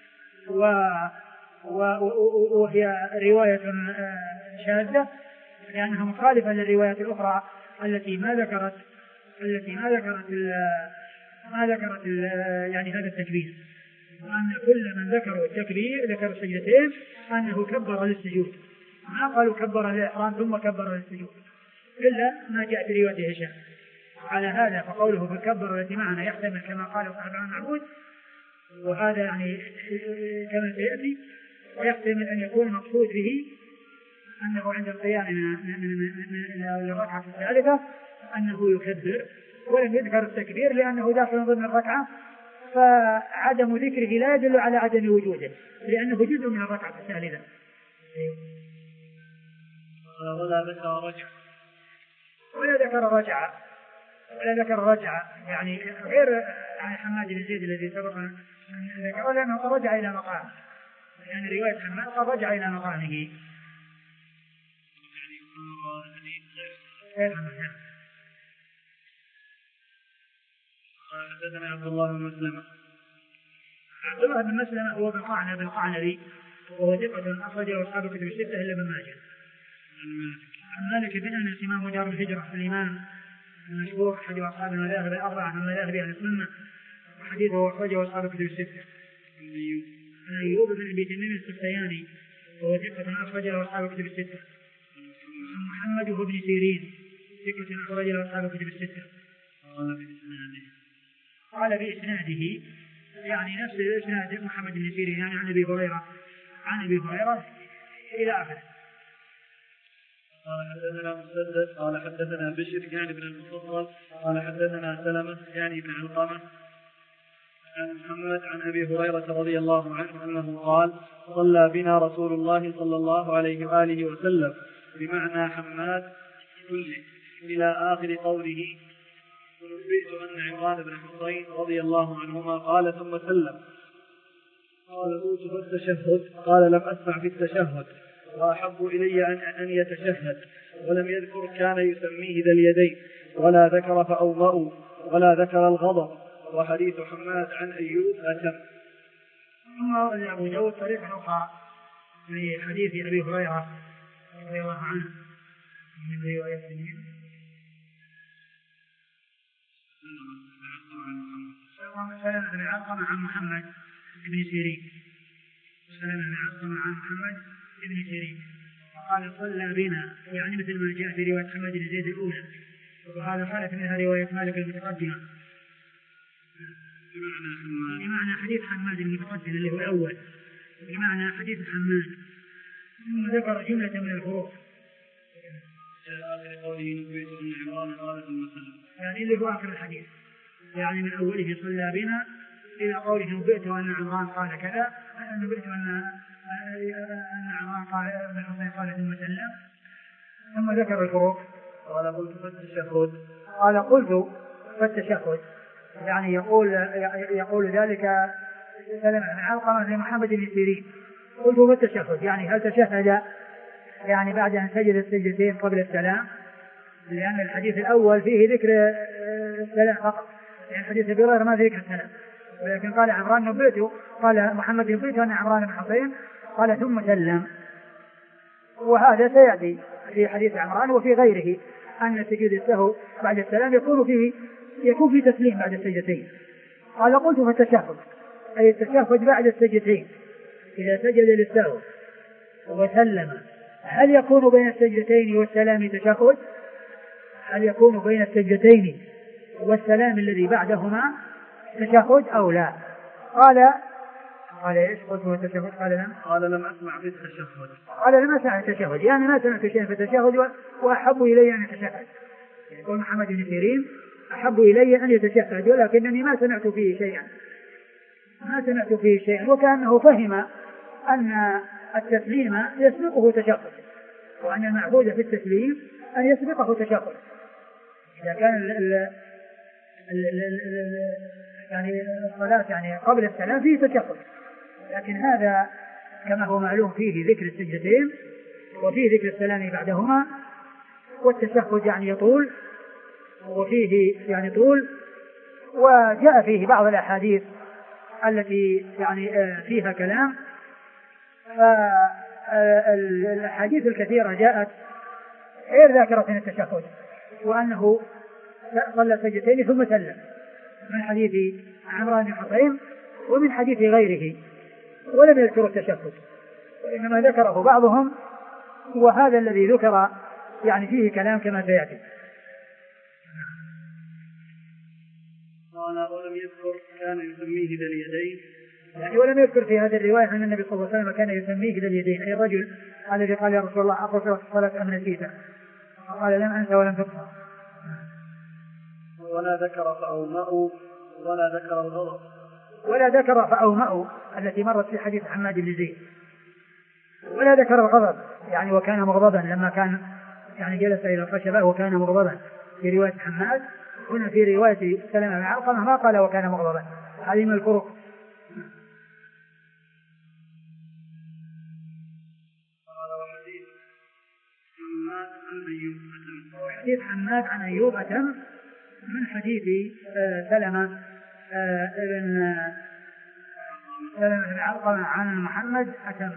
وهي رواية شاذة لأنها مخالفة للروايات الأخرى التي ما ذكرت التي ما ذكرت ما ذكرت يعني هذا التكبير، وأن كل من ذكروا التكبير ذكر السجدتين أنه كبر للسجود، ما قالوا كبر للإحرام ثم كبر للسجود إلا ما جاء في رواية هشام. على هذا فقوله فكبر التي معنا يحتمل كما قال صاحب المعبود، وهذا يعني كما سيأتي، ويحتمل أن يكون المقصود به أنه عند القيام من الركعة الثالثة أنه يكبر، ولم يذكر التكبير لأنه داخل ضمن الركعة، فعدم ذكره لا يدل على عدم وجوده لأنه جزء من الركعة الثالثة. ولا ذكر رجع ولا ذكر رجع ولا ذكر رجع يعني غير عن حماد بن زيد الذي سبق ذكر لأنه رجع إلى مقامه، يعني رواية حماد قد رجع إلى مقامه. حدثنا عبد الله بن مسلمة. عبد الله بن مسلمة هو بن قعنب بن قعنبي وهو ثقة أخرجه أصحاب الكتب الستة إلا ابن ماجه. عن مالك بن أنس إمام دار الهجرة الإمام المشهور أحد أصحاب المذاهب الأربعة من مذاهب أهل السنة، وحديثه أخرجه أصحاب الكتب الستة. عن أيوب بن أبي تميم السختياني وهو ثقة أخرجه أصحاب الكتب الستة. عن محمد بن سيرين ثقة أخرجه أصحاب الكتب الستة. قال بإسناده يعني نفس إسناد محمد بن سيرين يعني عن أبي هريرة عن أبي هريرة إلى آخره. قال حدثنا مسدد قال حدثنا بشر يعني بن المفضل قال حدثنا سلمة يعني بن علقمة عن محمد عن أبي هريرة رضي الله عنه أنه قال صلى بنا رسول الله صلى الله عليه وآله وسلم بمعنى حماد كله إلى آخر قوله ونبئت أن عمران بن حصين رضي الله عنهما قال ثم سلم. قال قلت في التشهد قال لم أسمع في التشهد وأحب إلي أن, أن يتشهد، ولم يذكر كان يسميه ذا اليدين ولا ذكر فأومأوا ولا ذكر الغضب. وحديث حماد عن أيوب أتم. ثم ورد أبو داود طريقة أخرى في حديث أبي هريرة رضي الله عنه من رواية سلمة بن علقمة عن محمد بن سيرين سلمة بن علقمة عن محمد بن سيرين قال صلى بنا يعني مثل ما جاء في رواية محمد بن زيد الأولى، وهذا خالف منها رواية مالك المتقدمة بمعنى حديث حماد المتقدم اللي هو الأول بمعنى حديث حماد، ثم ذكر جملة من الفروق يعني اللي هو آخر الحديث، يعني من أوله صلى بنا إلى قوله نبئت أن عمران قال كذا نبئت أن أن عمران قال ابن حصين قال ثم سلم، ثم ذكر الفروق. قال قلت فالتشهد قال قلت فالتشهد يعني يقول يقول ذلك سلمة بن علقمة لمحمد بن سيرين قلت فالتشهد يعني هل تشهد يعني بعد أن سجد السجدتين قبل السلام، لأن الحديث الأول فيه ذكر السلام فقط، يعني حديث أبي هريرة ما فيه ذكر السلام، ولكن قال عمران نبئت قال محمد نبئت أن عمران بن حصين قال ثم سلم. وهذا سيأتي في حديث عمران وفي غيره أن سجود السهو بعد السلام يكون فيه يكون في تسليم بعد السجدتين. قال قلت فالتشهد أي التشهد بعد السجدتين إذا سجد للسهو وسلم هل يكون بين السجدتين والسلام تشهد؟ هل يكون بين السجدتين والسلام الذي بعدهما تشهد أو لا؟ قال قال إيش قلت والتشهد؟ قال لم قال لم أسمع في التشهد قال لم أسمع التشهد يعني ما سمعت شيئا في التشهد وأحب إلي أن يتشهد. يقول محمد بن سيرين أحب إلي أن يتشهد ولكنني ما سمعت فيه شيئا ما سمعت فيه شيئا وكأنه فهم أن التسليم يسبقه تشهد وأن المعبود في التسليم أن يسبقه تشهد. إذا كان ال ال ال ال ال يعني الصلاة يعني قبل السلام فيه تشهد، لكن هذا كما هو معلوم فيه ذكر السجدتين وفيه ذكر السلام بعدهما، والتشهد يعني يطول وفيه يعني طول، وجاء فيه بعض الأحاديث التي يعني فيها كلام. فالأحاديث الكثيرة جاءت غير ذاكرة التشهد وأنه صلى سجدتين ثم سلم من حديث عمران بن حصين ومن حديث غيره ولم يذكر التشهد وإنما ذكره بعضهم، وهذا الذي ذكر يعني فيه كلام كما سيأتي. قال ولم يذكر كان يسميه ذا اليدين، يعني ولم يذكر في هذه الرواية أن النبي صلى الله عليه وسلم كان يسميه ذا اليدين، أي الرجل الذي قال يا رسول الله أقصر الصلاة أم نسيته؟ قال لم أنسى ولم تقصر. ولا ذكر فأومأوا ولا ذكر الغضب ولا ذكر فأومأوا التي مرت في حديث حماد بن زيد، ولا ذكر الغضب يعني وكان مغضبا لما كان يعني جلس إلى الخشبة وكان مغضبا في رواية حماد. هنا في رواية سلمة بن علقمة ما قال وكان مغضبا. هذه من الفروق. حديث حماد عن أيوب أتم من حديث سلمة ابن سلمة بن علقمة عن محمد أتم.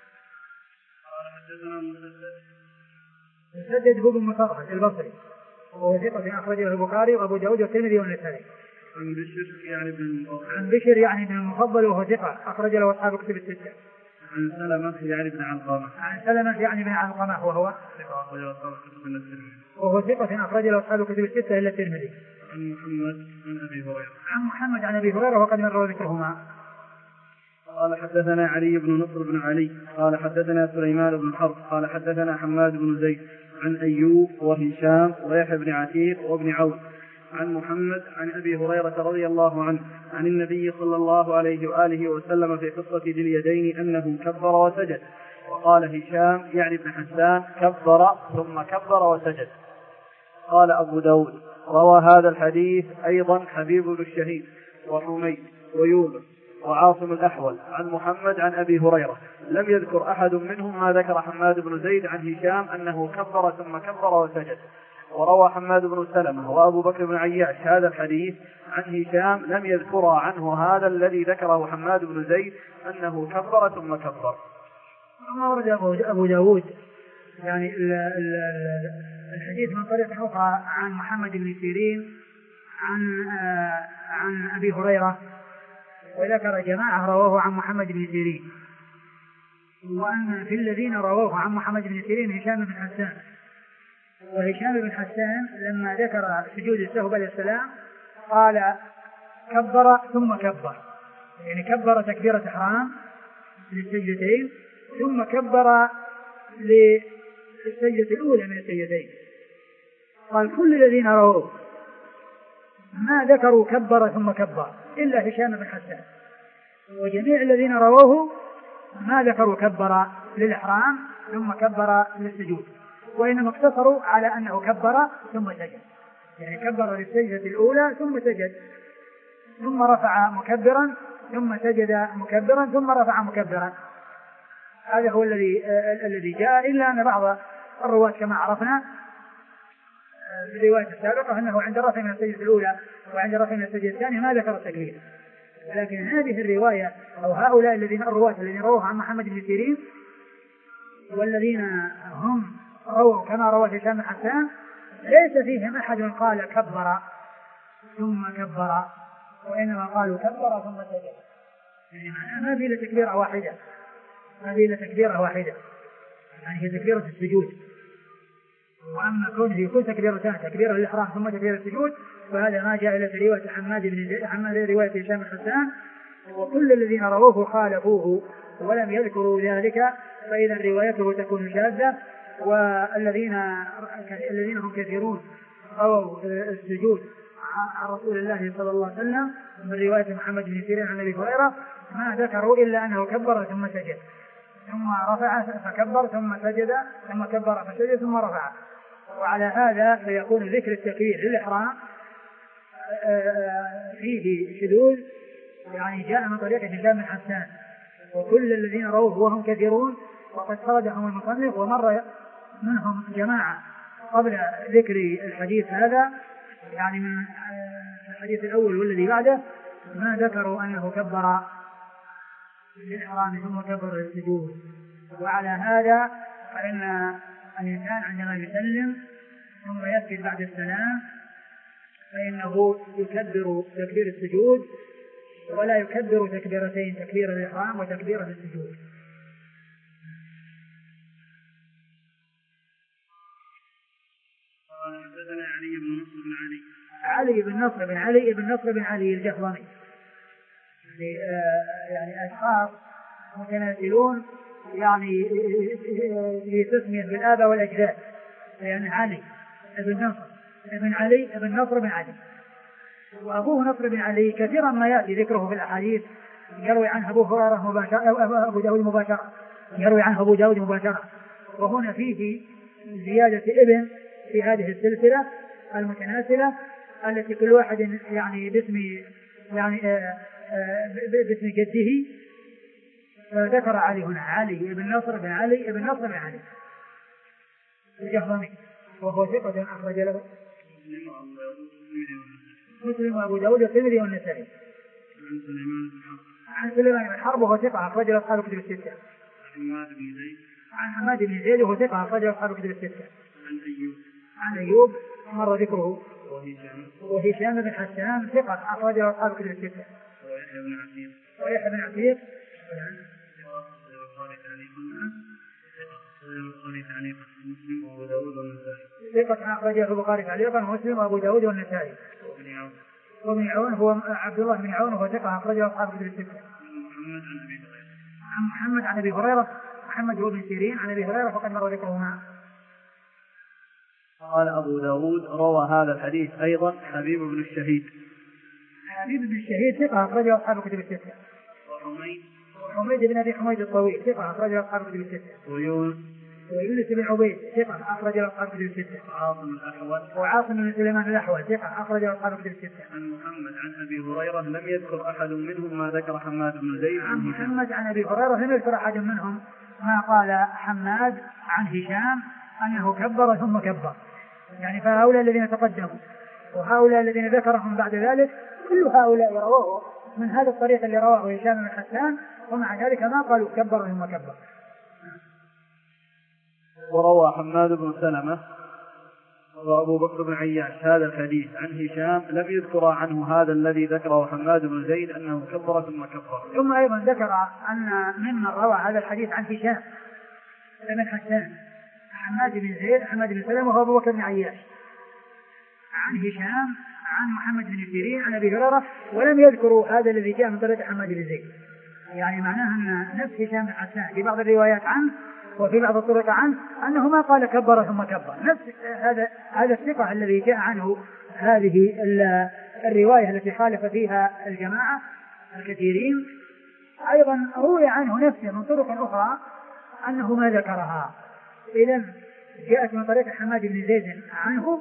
مسدد هو بن مطرف البصري وهو ثقة أخرجه البخاري وأبو داود والترمذي والنسائي. عن بشر يعني بن المفضل عن بشر يعني بن المفضل وهو ثقة أخرج له أصحاب كتب الستة. عن سلمة يعني بن علقمة عن سلمة يعني بن علقمة وهو وهو ثقة أخرج له أصحاب كتب الستة إلا الترمذي. عن محمد عن أبي هريرة عن محمد عن أبي هريرة وقد مر ذكرهما. قال حدثنا علي بن نصر بن علي قال حدثنا سليمان بن حرب قال حدثنا حماد بن زيد عن أيوب وهشام ويحيى بن عتيق وابن عون عن محمد عن أبي هريرة رضي الله عنه عن النبي صلى الله عليه وآله وسلم في قصة ذي اليدين أنه كبر وسجد. وقال هشام يعني ابن حسان كبر ثم كبر وسجد. قال أبو داود روى هذا الحديث أيضا حبيب بن الشهيد وحميد ويونس وعاصم الأحول عن محمد عن أبي هريرة لم يذكر أحد منهم ما ذكر حماد بن زيد عن هشام أنه كبر ثم كبر وسجد. وروى حماد بن سلمة وأبو بكر بن عياش هذا الحديث عن هشام لم يذكر عنه هذا الذي ذكره حماد بن زيد أنه كبر ثم كبر. ما ورد أبو داود يعني الحديث من طريق أخرى عن محمد بن سيرين عن عن أبي هريرة وذكر جماعة رواه عن محمد بن سيرين، وأن في الذين رواه عن محمد بن سيرين هشام بن حسان. وهشام بن حسان لما ذكر سجود السهو عليه السلام قال كبر ثم كبر، يعني كبر تكبيرة إحرام للسجدتين ثم كبر للسجدة الأولى من السجدتين. قال كل الذين رواه ما ذكروا كبر ثم كبر إلا هشام بن حسان، وجميع الذين رواه ما ذكروا كبر للإحرام ثم كبر للسجود، وإنما اقتصروا على أنه كبر ثم سجد، يعني كبر للسجدة الأولى ثم سجد ثم رفع مكبرا ثم سجد مكبرا ثم رفع مكبرا. هذا هو الذي الذي جاء، إلا أن بعض الرواة كما عرفنا في الرواية السابقة أنه عند رفع من السجدة الأولى وعند رفع من السجدة الثانية ما ذكر التكبير. لكن هذه الرواية أو هؤلاء الذين الرواة الذين رواه عن محمد بن سيرين والذين هم رووا كما روى هشام بن حسان ليس فيهم أحد قال كبر ثم كبر، وإنما قالوا كبر ثم سجد، يعني ما في إلا تكبيرة واحدة، ما في إلا تكبيرة واحدة يعني هي تكبيرة السجود. وأما كونه يكون تكبيرتان، تكبيرة للإحرام ثم تكبيرة السجود، فهذا ما جاء إلى في رواية حماد بن زيد حماد رواية هشام بن حسان، وكل الذين رووه خالفوه ولم يذكروا ذلك، فإذا روايته تكون شاذة. والذين الذين هم كثيرون رووا السجود عن رسول الله صلى الله عليه وسلم من رواية محمد بن سيرين عن أبي هريرة ما ذكروا إلا أنه كبر ثم سجد ثم رفع فكبر ثم سجد ثم كبر فسجد ثم رفع. وعلى هذا فيكون ذكر التكبير للإحرام فيه شذوذ، يعني جاء من طريق هشام بن حسان، وكل الذين رووه وهم كثيرون وقد خرجهم المصنف ومر منهم جماعة قبل ذكر الحديث هذا، يعني من الحديث الأول والذي بعده ما ذكروا أنه كبر للإحرام ثم كبر للسجود. وعلى هذا فإن الإنسان عندما يسلم ثم يسجد بعد السلام فإنه يكبر تكبير السجود ولا يكبر تكبيرتين، تكبير الإحرام وتكبير السجود. حدثنا علي بن نصر بن علي علي بن نصر بن علي بن نصر بن علي الجهضمي. يعني, آه يعني أشخاص متنازلون يعني في تسمية بالآباء والأجداد، يعني علي بن نصر بن علي بن نصر بن علي. وأبوه نصر بن علي كثيرا ما يأتي ذكره في الأحاديث، يروي عنه أبو هريرة مباشرة، أبو داود مباشرة، يروي عنه أبو داود مباشرة. وهنا فيه زيادة ابن في هذه السلسلة المتناسلة التي كل واحد يعني باسم يعني آآ آآ باسم جده. ذكر علي هنا علي بن نصر بن علي بن نصر بن علي الجهضمي، وهو ثقة أخرج له مسلم وأبو داود والترمذي والنسائي. عن سليمان بن حرب وهو ثقة أخرج له أصحاب الكتب الستة. عن حماد بن زيد وهو ثقة أخرج له أصحاب الكتب الستة. عن أيوب مر ذكره. وهشام بن حسان ثقة أخرج له أصحاب الكتب الستة. ويحيى بن عتيق ثقة أخرجه البخاري تعليقا ومسلم وأبو داود والنسائي. وابن عون هو عبد الله بن عون وهو ثقة أخرجه أصحاب الكتب الستة. عن محمد عن أبي هريرة محمد هو بن سيرين عن أبي هريرة فقد مر ذكره معه. قال أبو داود روى هذا الحديث أيضا حبيب بن الشهيد. حبيب بن الشهيد ثقة أخرجه أصحاب الكتب الستة. وحميد حميد بن أبي حميد الطويل ثقة أخرجه أصحاب الكتب الستة. ويونس ويونس بن عبيد ثقة أخرجه أصحاب الكتب الستة. وعاصم الأحول وعاصم بن سليمان الأحول ثقة أخرجه أصحاب الكتب الستة. عن محمد عن أبي هريرة لم يذكر أحد منهم ما ذكر حماد بن زيد عن محمد عن أبي هريرة لم يذكر أحد منهم ما قال حماد عن هشام أنه كبر ثم كبر. يعني فهؤلاء الذين تقدموا وهؤلاء الذين ذكرهم بعد ذلك كل هؤلاء رواه من هذا الطريق اللي رواه هشام بن حسان، ومع ذلك ما قالوا كبر ثم كبر. وروى حماد بن سلمة وأبو بكر بن عياش هذا الحديث عن هشام لم يذكر عنه هذا الذي ذكره حماد بن زيد أنه كبر ثم كبر. ثم أيضا ذكر أن ممن روى هذا الحديث عن هشام بن حسان حماد بن زيد حماد بن سلمة وأبو بكر بن عياش عن هشام عن محمد بن سيرين عن أبي هريرة، ولم يذكروا هذا الذي جاء من طريق حماد بن زيد. يعني معناه أن نفس هشام بن حسان في بعض الروايات عنه وفي بعض الطرق عنه أنه ما قال كبر ثم كبر. نفس هذا هذا الثقة الذي جاء عنه هذه الرواية التي خالف فيها الجماعة الكثيرين أيضا روي عنه نفسه من طرق أخرى أنه ما ذكرها. إذن جاءت من طريق حماد بن زيد عنه،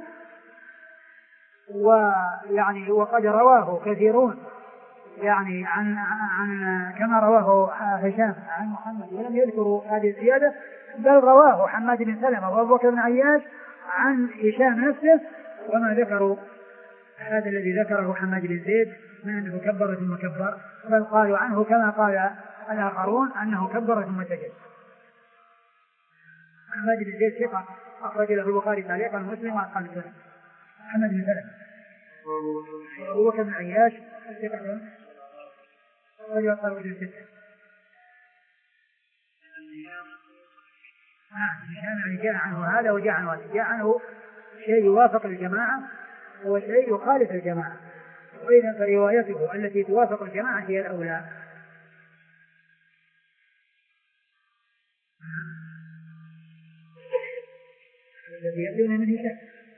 ويعني وقد رواه كثيرون يعني عن عن كما رواه هشام عن محمد ولم يذكروا هذه الزيادة، بل رواه حماد بن سلمة وأبو بكر بن عياش عن هشام نفسه وما ذكروا هذا الذي ذكره حماد بن زيد من أنه كبر ثم كبر، بل قالوا عنه كما قال الآخرون أنه كبر ثم سجد. حماد بن زيد ثقة أخرج له البخاري تعليقا ومسلم وأصحاب السنن. حماد بن سلمة وأبو بكر بن عياش ثقة أخرج له أصحاب السنن. هشام يعني جاء عنه هذا وجاء عنه هذا، جاء عنه شيء يوافق الجماعة وشيء يخالف الجماعة، وإذا فروايته التي توافق الجماعة هي الأولى. الذي يأتون من هشام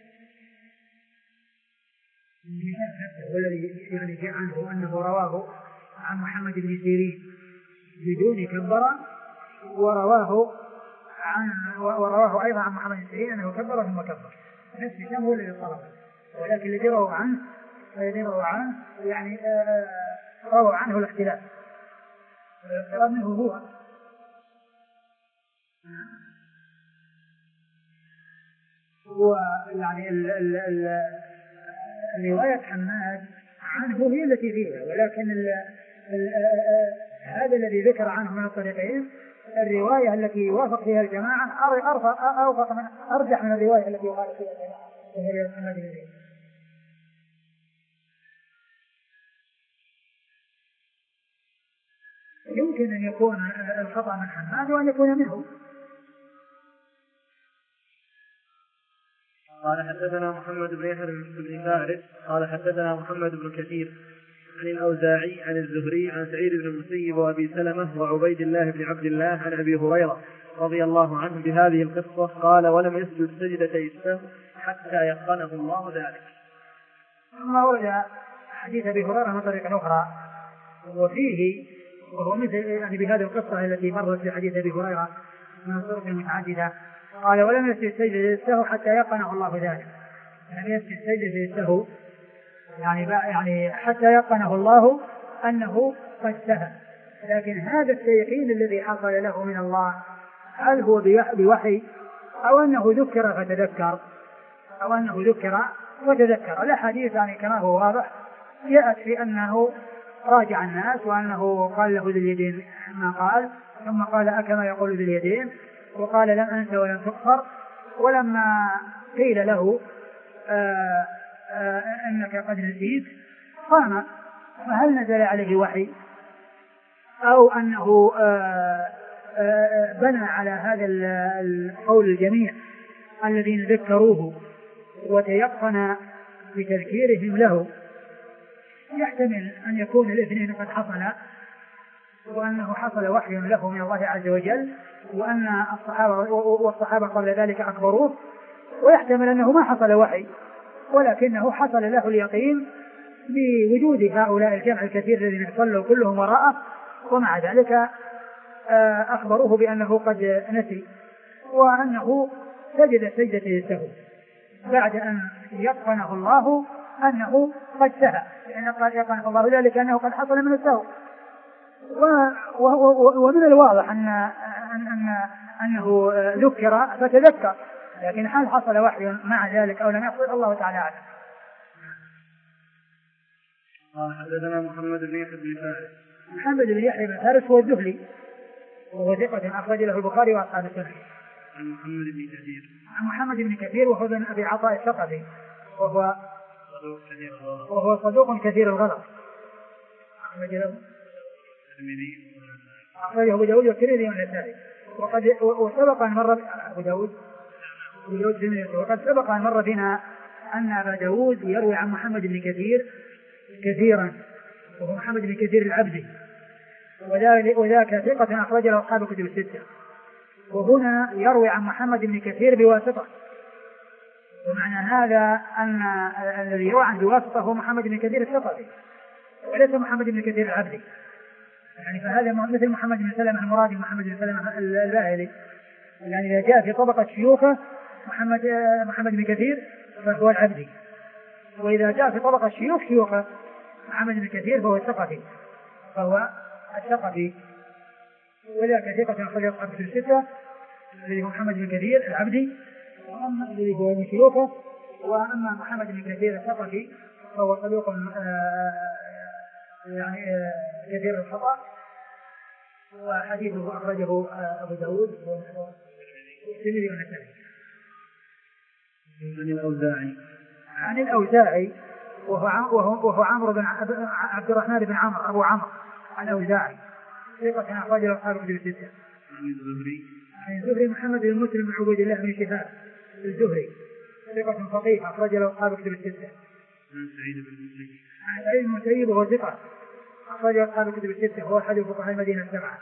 من هشام نفسه والذي يعني جاء عنه أنه رواه عن محمد بن سيرين بدون كبر، ورواه عن ورواه أيضا عن محمد بن سيرين أنه كبر ثم كبر. نفس هشام هو الذي طلب، ولكن الذي روى عنه الذي روى عنه يعني روى عنه الاختلاف الاختلاف منه هو. ويعني الرواية حماد عنه هي التي فيها، ولكن ال ال هذا الذي ذكر عنه من الطريقين الرواية التي يوافق فيها الجماعة أرفق من أرجح من الرواية التي يخالف فيها الجماعة وهي محمد بن زيد. يمكن أن يكون الخطأ من حماد وأن يكون منه. قال قال حدثنا محمد بن يحيى بن فارس قال حدثنا محمد بن كثير عن الأوزاعي عن الزهري عن سعيد بن المسيب وأبي سلمة وعبيد الله بن عبد الله عن أبي هريرة رضي الله عنه بهذه القصة قال ولم يسجد سجدتي السهو حتى يقنه الله ذلك. ثم ورد حديث أبي هريرة من طريق أخرى وفيه وهو مثل يعني بهذه القصة التي مرت في حديث أبي هريرة من طرق متعددة قال ولم يسجد سجدتي السهو حتى يقنه الله ذلك. لم يسجد سجدتي السهو يعني يعني حتى يقنه الله أنه قد سهى. لكن هذا التيقين الذي حصل له من الله هل هو بوحي أو أنه ذكر فتذكر أو أنه ذكر وتذكر؟ الأحاديث يعني كما هو واضح جاءت في أنه راجع الناس وأنه قال له ذي اليدين ما قال ثم قال أكما يقول ذي اليدين وقال لم أنسى ولم تغفر. ولما قيل له آآ آآ إنك قد نسيت قام. فهل نزل عليه وحي أو أنه آآ آآ بنى على هذا القول الجميع الذين ذكروه وتيقن بتذكيرهم له؟ يحتمل أن يكون الاثنين قد حصل وأنه حصل وحي له من الله عز وجل وأن الصحابة والصحابة قبل ذلك أخبروه، ويحتمل أنه ما حصل وحي ولكنه حصل له اليقين بوجود هؤلاء الجمع الكثير الذين صلوا كلهم وراءه ومع ذلك أخبروه بأنه قد نسي وأنه سجد سجدة السهو بعد أن يقنه الله أنه قد سهى، لأن قال يقنه الله ذلك أنه قد حصل من السهو. ومن الواضح أن أن أنه ذكر فتذكر، لكن هل حصل وحي مع ذلك أو لم يحصل الله تعالى أعلم. قال حدثنا محمد بن يحيى بن فارس. محمد بن يحيى بن فارس هو الذهلي وهو ثقة أخرج له البخاري وأصحاب السنن. عن محمد بن كثير. عن محمد بن كثير وهو بن أبي عطاء الثقفي وهو صدوق كثير الغلط. وهو صدوق كثير الغلط. أخرج له الترمذي. أخرجه أبو داود والترمذي والنسائي. وقد وسبق أن مر أبو داود وقد سبق أن مر بنا أن أبا داود يروي عن محمد بن كثير كثيرا وهو محمد بن كثير العبدي وذاك ثقة أخرج له أصحاب الكتب الستة. وهنا يروي عن محمد بن كثير بواسطة، ومعنى هذا أن الذي يروي عن بواسطة هو محمد بن كثير الثقفي وليس محمد بن كثير العبدي. يعني فهذا مثل محمد بن سلمة المرادي محمد بن سلمة الباهلي، يعني إذا جاء في طبقة شيوخه محمد محمد بن كثير فهو العبدي، وإذا جاء في طبقة شيوخ شيوخه محمد بن كثير فهو الثقفي فهو الثقفي. وذاك ثقة أخرج أصحاب الكتب الستة الذي هو محمد بن كثير العبدي، وأما الذي هو من شيوخه وأما محمد بن كثير الثقفي فهو صدوق يعني كثير الخطأ وحديثه أخرجه أبو داود والترمذي والنسائي. عن الأوزاعي. عن الأوزاعي وهو وهو عمرو بن عبد الرحمن بن عمرو أبو عمرو الأوزاعي ثقة أخرجه أصحاب الكتب الستة. عن الزهري. عن الزهري محمد بن مسلم بن عبيد الله بن شهاب الزهري ثقة فقيه أخرجه له أصحاب الكتب الستة. عن سعيد بن المسيب. عن سعيد بن المسيب وهو ثقة أخرجه أصحاب الكتب الستة وهو أحد فقهاء المدينة السبعة.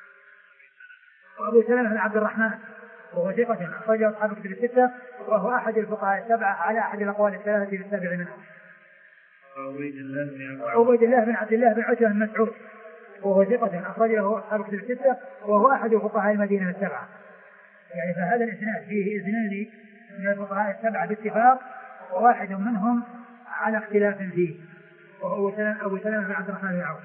وأبو سلمة بن عبد الرحمن وهو ثقة أخرجه أصحاب الكتب الستة وهو أحد الفقهاء السبعة على أحد الأقوال الثلاثة في السابع منهم. عبيد الله بن عبيد الله بن عبد الله بن عتبة بن مسعود وهو ثقة أخرج له أصحاب الكتب الستة وهو أحد فقهاء المدينة السبعة. يعني فهذا الإسناد فيه اثنان من الفقهاء السبعة باتفاق وواحد منهم على اختلاف فيه وهو أبو سلمة بن عبد الرحمن بن عوف.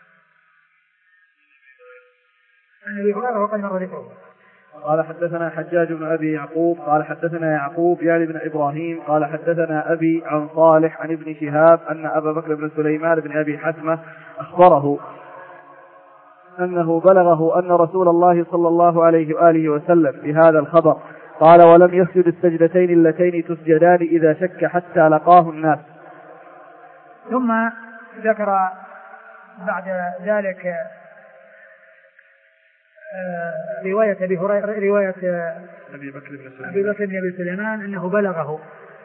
عن أبي هريرة وقد مر ذكره. قال حدثنا حجاج بن أبي يعقوب قال حدثنا يعقوب يعني بن إبراهيم قال حدثنا أبي عن صالح عن ابن شهاب أن أبا بكر بن سليمان بن أبي حثمة أخبره أنه بلغه أن رسول الله صلى الله عليه وآله وسلم بهذا الخبر قال ولم يسجد السجدتين اللتين تسجدان إذا شك حتى لقاه الناس. ثم ذكر بعد ذلك رواية أبي هريرة رواية أبي بكر بن سليمان أبي بكر بن أبي سليمان أنه بلغه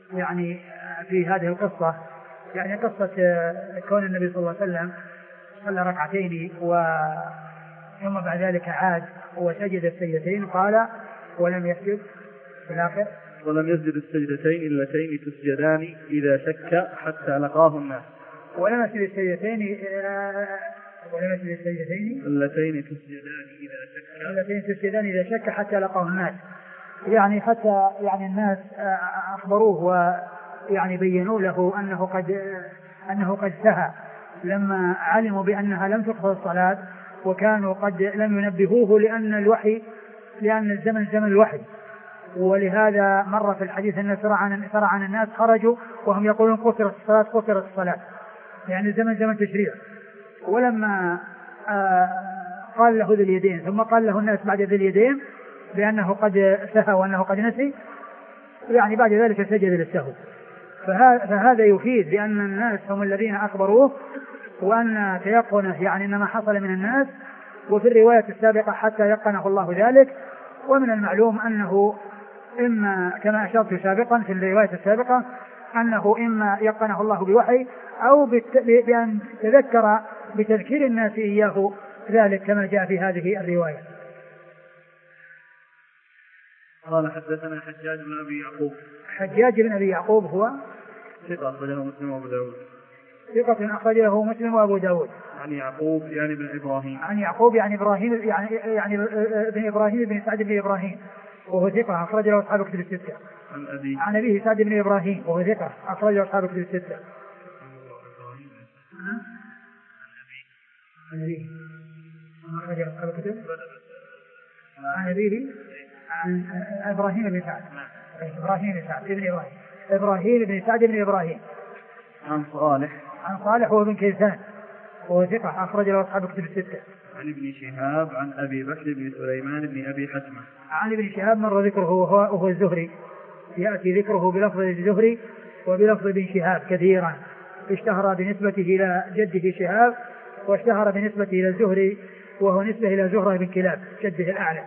يعني في هذه القصة، يعني قصة كون النبي صلى الله عليه وسلم صلى ركعتين ثم بعد ذلك عاد وسجد السجدتين، قال ولم يسجد في الآخر ولم يسجد السجدتين اللتين تسجدان إذا شك حتى لقاه الناس. ولم يسجد السجدتين ولم يسجد السجدتين اللتين تسجدان إذا شك اللتين تسجدان إذا شك حتى لقاه الناس، يعني حتى يعني الناس أخبروه ويعني بينوا له أنه قد أنه قد سهى لما علموا بأنها لم تقصد الصلاة، وكانوا قد لم ينبهوه لأن الوحي لأن الزمن زمن الوحي. ولهذا مر في الحديث أن ترى عن الناس خرجوا وهم يقولون قصرت الصلاة قصرت الصلاة، يعني الزمن زمن تشريع. ولما آه قال له ذي اليدين ثم قال له الناس بعد ذي اليدين بأنه قد سهى وأنه قد نسي، يعني بعد ذلك سجد للسهو. فهذا يفيد بأن الناس هم الذين أخبروه، وأن تيقنه يعني إنما حصل من الناس. وفي الرواية السابقة حتى يقنه الله ذلك. ومن المعلوم أنه إما كما أشرت سابقا في الرواية السابقة أنه إما يقنه الله بوحي أو بأن تذكر بتذكير الناس إياه ذلك كما جاء في هذه الرواية. قال حدثنا حجاج بن أبي يعقوب. حجاج بن أبي يعقوب هو ثقة أخرجه مسلم وأبو داود. ثقة أخرجه مسلم وأبو داود. عن يعقوب يعني بن إبراهيم. عن يعقوب يعني إبراهيم يعني يعني بن إبراهيم بن سعد بن إبراهيم وهو ثقة أخرج له أصحاب كتب الستة. عن أبي عن أبيه سعد بن إبراهيم وهو ثقة أخرج له أصحاب كتب الستة. عن أبيه أخرج له أصحاب كتب. عن أبيه عن إبراهيم بن سعد إبراهيم بن سعد بن إبراهيم إبراهيم بن سعد بن إبراهيم. عن صالح عن صالح هو بن كيسان وهو ثقة أخرج له أصحاب كتب الستة. عن ابن شهاب عن أبي بكر بن سليمان بن أبي حتمة. عن ابن شهاب مر ذكره وهو, وهو الزهري، يأتي ذكره بلفظ الزهري وبلفظ ابن شهاب كثيرا، اشتهر بنسبته إلى جده شهاب واشتهر بنسبته إلى الزهري وهو نسبة إلى زهرة بن كلاب جده الأعلى.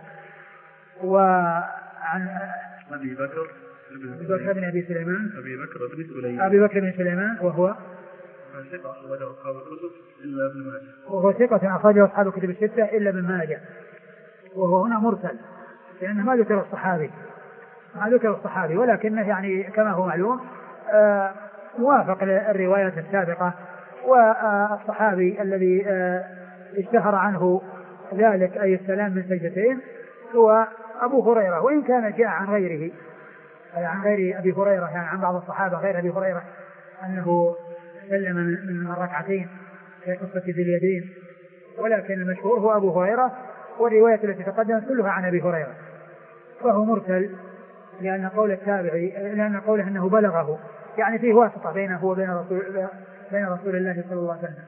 وعن أبي بكر بكر بن أبي سليمان أبي بكر بن سليمان أبي بكر بن سليمان وهو ثقة أخرجه أصحاب الكتب إلا ابن ماجه. وهو ثقة أخرجه أصحاب الكتب الستة إلا ابن ماجه. وهو هنا مرسل لأنه ما ذكر الصحابي ما ذكر الصحابي ولكنه يعني كما هو معلوم آه موافق للروايات السابقة. والصحابي الذي آه اشتهر عنه ذلك أي السلام من سجدتين هو أبو هريرة، وإن كان جاء عن غيره عن غير أبي هريرة يعني عن بعض الصحابة غير أبي هريرة أنه سلم من ركعتين في قصة ذي اليدين، ولكن المشهور هو أبو هريرة، والرواية التي تقدمت كلها عن أبي هريرة. فهو مرسل لأن قول التابعي لأن قوله أنه بلغه يعني فيه واسطة بينه وبين رسول, بين رسول الله صلى الله عليه وسلم.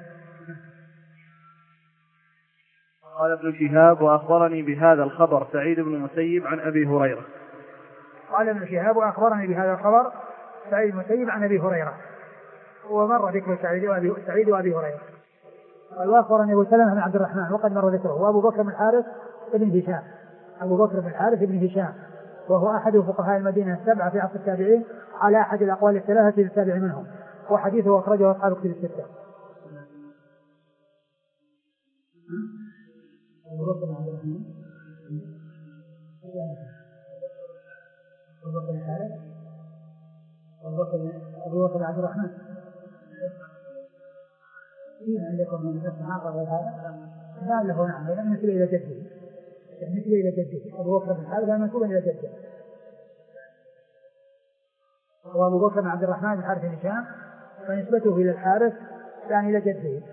قال ابن شهاب وأخبرني بهذا الخبر سعيد بن المسيب عن أبي هريرة. قال ابن شهاب وأخبرني بهذا الخبر سعيد بن المسيب عن أبي هريرة، ومر ذكر سعيد وأبي, سعيد وأبي هريرة. قال وأخبرني أبو سلمة بن عبد الرحمن وقد مر ذكره، وأبو بكر بن الحارث بن هشام أبو بكر بن الحارث بن هشام وهو أحد فقهاء المدينة السبعة في عصر التابعين على أحد الأقوال الثلاثة للتابع منهم، وحديثه أخرجه أصحاب كتب الستة. أبو بكر بن عبد الرحمن أبو بكر بن الحارث أبو بكر بن عبد الرحمن عندكم من الصحابة غير هذا؟ لا له نعم لأنه مثل إلى جده مثل إلى جده أبو بكر بن الحارث لأنه مثل إلى جده. وأبو بكر بن عبد الرحمن بن الحارث بن هشام فنسبته إلى الحارث يعني إلى جده.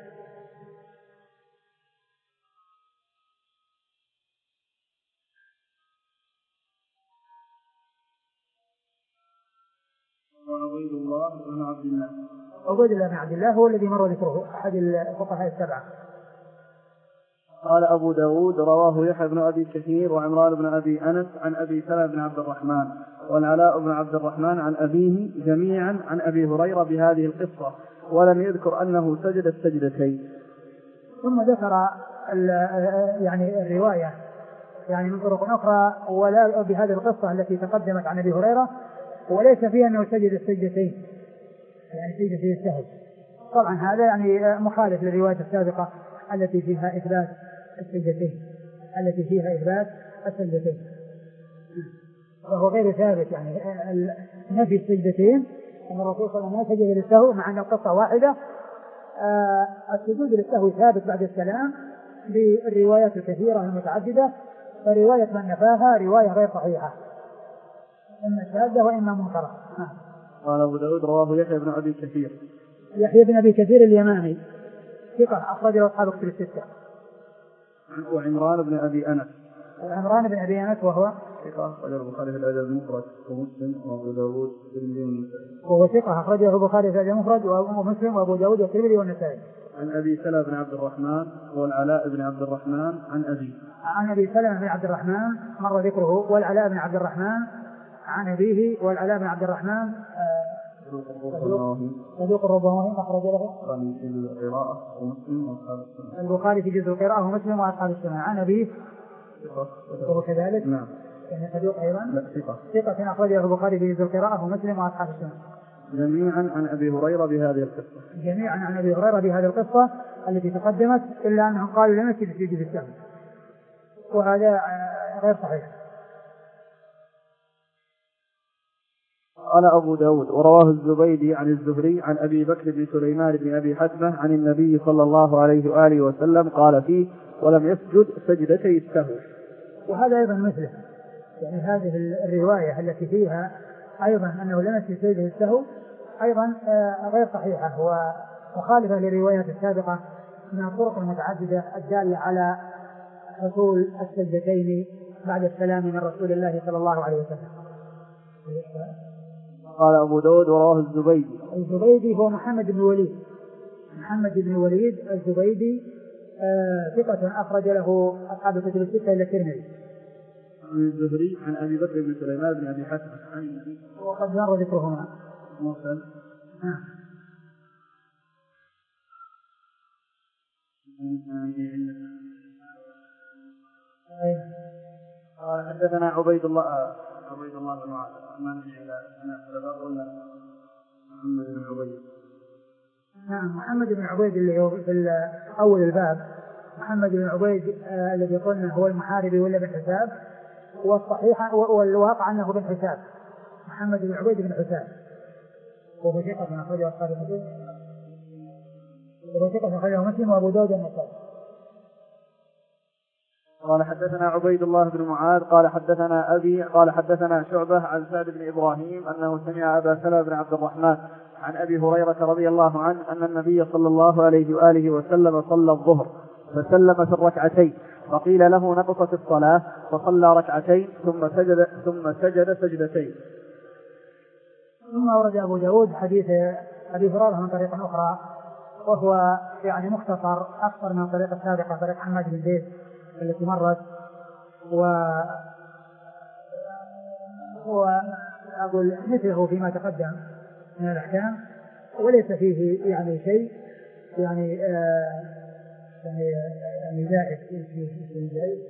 وعبيد الله بن عبد الله عبيد الله بن عبد الله هو الذي مر ذكره أحد الفقهاء السبعة. قال أبو داود رواه يحيى بن أبي كثير وعمران بن أبي أنس عن أبي سلمة بن عبد الرحمن والعلاء بن عبد الرحمن عن أبيه جميعا عن أبي هريرة بهذه القصة، ولم يذكر أنه سجد السجدتين. ثم ذكر يعني الرواية يعني من طرق أخرى ولا بهذه القصة التي تقدمت عن أبي هريرة، وليس فيه أنه سجد السجدتين يعني سجدتين السهو. طبعا هذا يعني مخالف للرواية السابقة التي فيها إثبات السجدتين التي فيها إثبات السجدتين وهو غير ثابت. يعني نفي السجدتين أن الرسول صلى الله عليه وسلم سجد للسهو مع أن القصة واحدة. آه السجود للسهو ثابت بعد السلام بالروايات الكثيرة المتعددة، فرواية من نفاها رواية غير صحيحة إما شاذة وإما منكرة. قال أبو داود رواه يحيى بن أبي كثير. يحيى بن أبي كثير اليماني ثقة أخرجه أصحاب كتب الستة. وعمران بن أبي أنس. عمران بن أبي أنس وهو ثقة أخرجه البخاري في الأدب المفرد ومسلم وأبو داود والترمذي والنسائي. وهو ثقة أخرجه البخاري في الأدب المفرد ومسلم وأبو داود والترمذي والنسائي. عن أبي سلمة بن عبد الرحمن والعلاء بن عبد الرحمن عن أبي. عن أبي سلمة بن عبد الرحمن مر ذكره والعلاء بن عبد الرحمن عن أبيه. والعلاء بن عبد الرحمن صدوق الربواني أخرج له القراءة ومسلم وأصحاب السنة. البخاري في جزء القراءة ومسلم وأصحاب السنة. عن أبيه وهو كذلك نعم يعني صدوق أيضا ثقة ثقة أخرجه البخاري في جزء القراءة ومسلم وأصحاب السنة. جميعا عن أبي هريرة بهذه القصة. جميعا عن أبي هريرة بهذه القصة التي تقدمت إلا أنهم قالوا لم يسجد في سجود السهو وهذا غير صحيح. قال أبو داود ورواه الزبيدي عن الزهري عن أبي بكر بن سليمان بن أبي حتمة عن النبي صلى الله عليه وآله وسلم قال فيه ولم يسجد سجدتي السهو. وهذا أيضا مثله يعني هذه الرواية التي فيها أيضا أنه لم يسجد سجدتي السهو أيضا غير صحيحة ومخالفة للروايات السابقة من الطرق المتعددة الدالة على حصول السجدتين بعد السلام من رسول الله صلى الله عليه وسلم. قال أبو داود وراه الزبيدي. الزبيدي هو محمد بن وليد محمد بن وليد الزبيدي آه ثقة أخرج له أصحاب الكتب الستة إلا الترمذي. عن الزهري عن أبي بكر بن سليمان بن أبي حتمة عن النبي وقد مر ذكرهما مرسل. نعم. قال حدثنا عبيد الله عبيد الله بن معاذ ما نجي إلى الباب ولا محمد بن عبيد. نعم محمد بن عبيد اللي هو في أول الباب محمد بن عبيد آه الذي قلنا هو المحاربي ولا بن حساب والصحيح والواقع أنه بن حساب محمد بن عبيد بن حساب وهو ثقة من أخرجه أصحاب الكتب وهو ثقة من أخرجه مسلم وأبو داود والنسائي. قال حدثنا عبيد الله بن معاذ قال حدثنا أبي قال حدثنا شعبة عن سعد بن إبراهيم أنه سمع أبا سلمة بن عبد الرحمن عن أبي هريرة رضي الله عنه أن النبي صلى الله عليه وآله وسلم صلى الظهر فسلم في الركعتين فقيل له نقصت الصلاة فصلى ركعتين ثم سجد ثم سجد سجدتين. ثم ورد أبو داود حديث أبي هريرة من طريق أخرى وهو يعني مختصر أكثر من الطريقة السابقة طريق حماد بن زيد التي مرت و هو أقول مثله فيما تقدم من الأحكام وليس فيه يعني شيء يعني آه يعني يعني زائد في زائد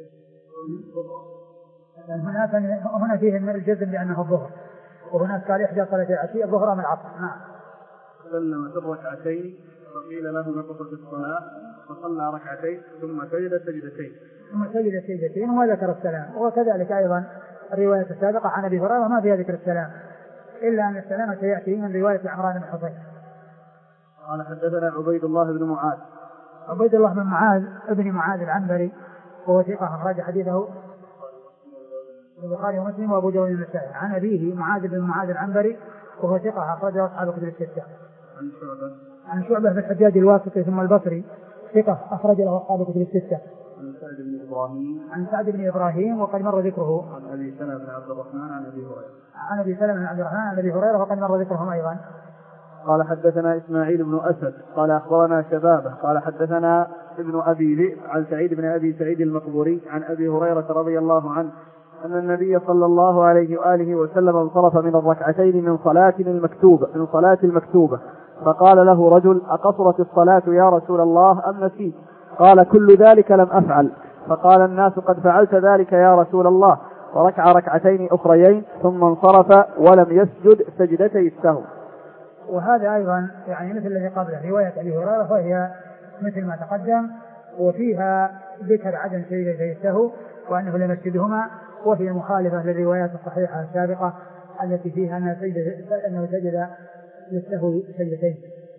هناك هنا فيه الجزم لأنه الظهر وهناك قال إحدى صلاة العشي الظهر من العصر. نعم. سلم في الركعتين فقيل له نقصت الصلاة فصلى ركعتين ثم سجد سجدتين ثم سجد سجدتين وذكر السلام. وكذلك أيضا الرواية السابقة عن أبي هريرة ما فيها ذكر السلام إلا أن السلام سيأتي من رواية عمران بن حصين. قال حدثنا عبيد الله بن معاذ عبيد الله بن معاذ ابن معاذ العنبري وهو ثقة أخرج حديثه البخاري ومسلم وأبو داود والنسائي. عن أبيه معاذ بن معاذ العنبري وهو ثقة أخرجه أصحاب الكتب الستة. عن شعبة عن شعبة بن الحجاج الواسطي ثم البصري ثقة أخرج له أصحاب الكتب الستة. عن سعد بن إبراهيم عن سعد بن إبراهيم وقد مر ذكره. عن أبي سلمة بن عبد الرحمن عن أبي هريرة عن أبي سلمة بن عبد الرحمن عن أبي هريرة وقد مر ذكرهم أيضا. قال حدثنا إسماعيل بن أسد قال أخبرنا شبابه قال حدثنا ابن أبي ذئب عن سعيد بن أبي سعيد المقبوري عن أبي هريرة رضي الله عنه أن النبي صلى الله عليه وآله وسلم انصرف من الركعتين من صلاة المكتوبة من صلاة المكتوبة فقال له رجل أقصرت الصلاة يا رسول الله أم نسيت؟ قال كل ذلك لم أفعل. فقال الناس قد فعلت ذلك يا رسول الله وركع ركعتين أخريين ثم انصرف ولم يسجد سجدتي السهو. وهذا أيضا يعني مثل الذي قبله رواية أبي هريرة، وهي مثل ما تقدم، وفيها ذكر عدم سجدتي السهو وأنه لم يسجدهما، وفي مخالفة للروايات الصحيحة السابقة التي فيها أنه سجد, أنه سجد للسهو سجدتين.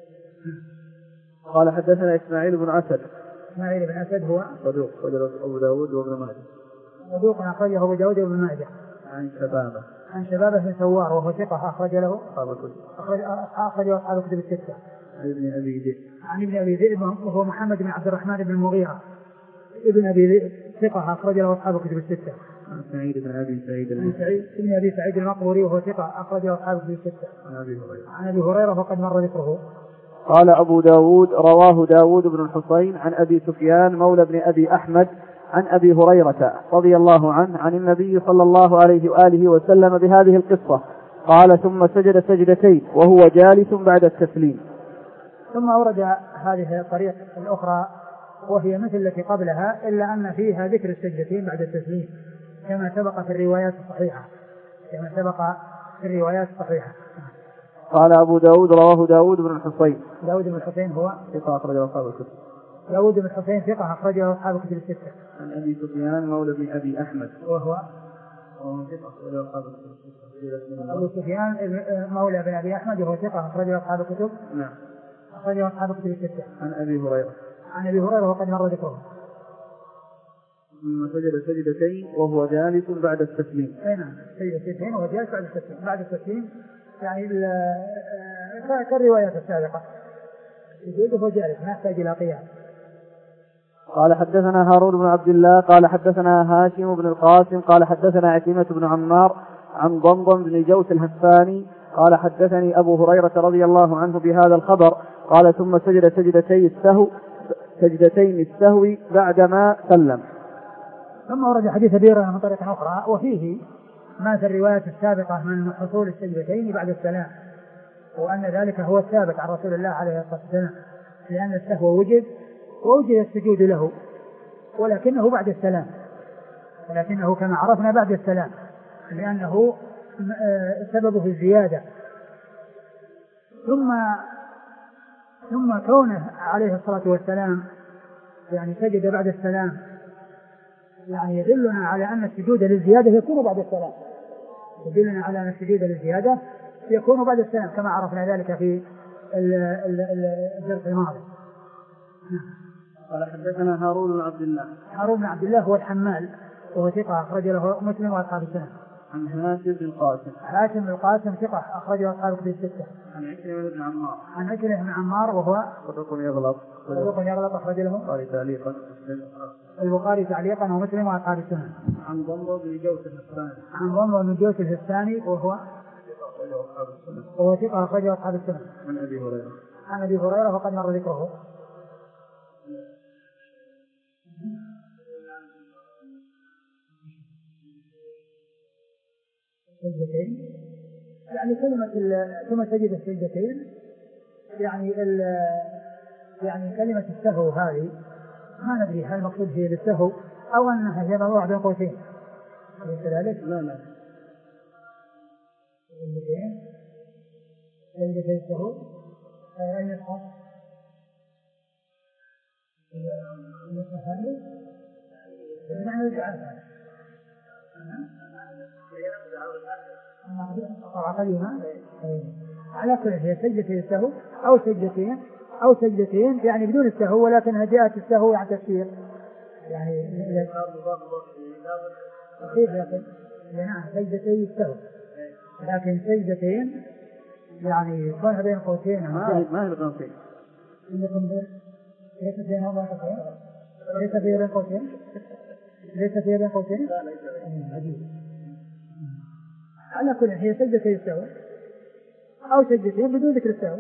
قال حدثنا إسماعيل بن أسد. إسماعيل بن أسد هو صدوق أخرجه أبو داود وابن ماجه. صدوق أخرجه أبو داود وابن ماجه. عن شبابه. عن شبابه بن سوار وهو ثقة أخرج له أخرج أخرج أصحاب الكتب الستة. عن ابن أبي ذئب. عن ابن أبي ذئب وهو محمد بن عبد الرحمن بن المغيرة ابن أبي ذئب ثقة أخرج له أصحاب الكتب الستة. عن سعيد بن أبي سعيد. عن سعيد بن أبي سعيد المقبوري وهو ثقة أخرج له أصحاب الكتب الستة. عن أبي هريرة. عن أبي هريرة وقد مر ذكره. قال أبو داود رواه داود بن الحصين عن أبي سفيان مولى بن أبي أحمد عن أبي هريرة رضي الله عنه عن النبي صلى الله عليه وآله وسلم بهذه القصة. قال ثم سجد سجدتين وهو جالس بعد التسليم. ثم أورد هذه الطريقة الأخرى وهي مثل التي قبلها إلا أن فيها ذكر السجدتين بعد التسليم كما سبق في الروايات الصحيحة كما سبق في الروايات الصحيحة. قال أبو داود رواه داود بن الحصين. داود بن الحصين هو ثقة أخرجه أصحاب الكتب. داود بن الحصين ثقة أخرجه أصحاب الكتب الستة. عن أبي سفيان مولى بن أبي أحمد وهو ثقة أخرجه أصحاب الكتب. أبو سفيان مولى بن أبي أحمد وهو ثقة أخرجه أصحاب الكتب. نعم. أخرجه أصحاب الكتب الستة. عن أبي هريرة. عن أبي هريرة وقد مر ذكره. ثم سجد سجدتين وهو جالس بعد التسليم. أي نعم سجد سجدتين وهو جالس بعد التسليم. بعد التسليم يعني كالروايات السابقة يجوز وهو جالس ما يحتاج إلى قيام. قال حدثنا هارون بن عبد الله قال حدثنا هاشم بن القاسم قال حدثنا عكرمة بن عمار عن ضمضم بن جوس الهفاني قال حدثني أبو هريرة رضي الله عنه بهذا الخبر. قال ثم سجد سجدتي السهو سجدتين السهو بعدما سلم. ثم ورد حديث أبي هريرة من طريق أخرى وفيه ما في الروايات السابقة من حصول السجدتين بعد السلام، وأن ذلك هو الثابت عن رسول الله عليه الصلاة والسلام، لأن السهو وجد ووجد السجود له ولكنه بعد السلام، ولكنه كما عرفنا بعد السلام لأنه سببه الزيادة. ثم ثم كونه عليه الصلاة والسلام يعني سجد بعد السلام يعني يدلنا على أن السجود للزيادة يكون بعد السلام، يدلنا على أن السجود للزيادة يكون بعد السلام كما عرفنا ذلك في الدرس الماضي. قال حدثنا هارون بن عبد الله. هارون بن عبد الله هو الحمال وهو ثقة أخرج له مسلم وأصحاب السنة. عن هاشم بن القاسم. هاشم بن القاسم ثقة أخرجه أصحاب الكتب الستة. عن عكرمة بن عمار. عن عكرمة بن عمار وهو صدوق يغلط. صدوق يغلط أخرج له البخاري تعليقا. البخاري تعليقا ومسلم وأصحاب السنة. عن ضمضم بن جوس الهفاني. عن ضمضم بن جوس الهفاني وهو وهو ثقة أخرجه أصحاب السنة. عن أبي هريرة. عن أبي هريرة وقد مر ذكره. سجدتين يعني كلمة ثم سجد السجدتين يعني يعني كلمة السهو هذه ما ندري هل المقصود هي بالسهو أو أنها هي موضوع بين قوسين. أليس كذلك؟ لا لا. سجدتين سجدتين السهو أين يصح؟ المسهل معنى الجعل على كل هي سجدتين السهو أو سجدتين أو سجدتين يعني بدون السهو ولكنها جاءت السهو عن تفسير يعني لكن نعم سجدتين السهو لكن سجدتين يعني كونها بين قوسين ما ما هي القوسين ليس بين قوسين ليس بين قوسين ليس بين قوسين على كل هي سجدتين السهو أو سجدتين بدون ذكر السهو.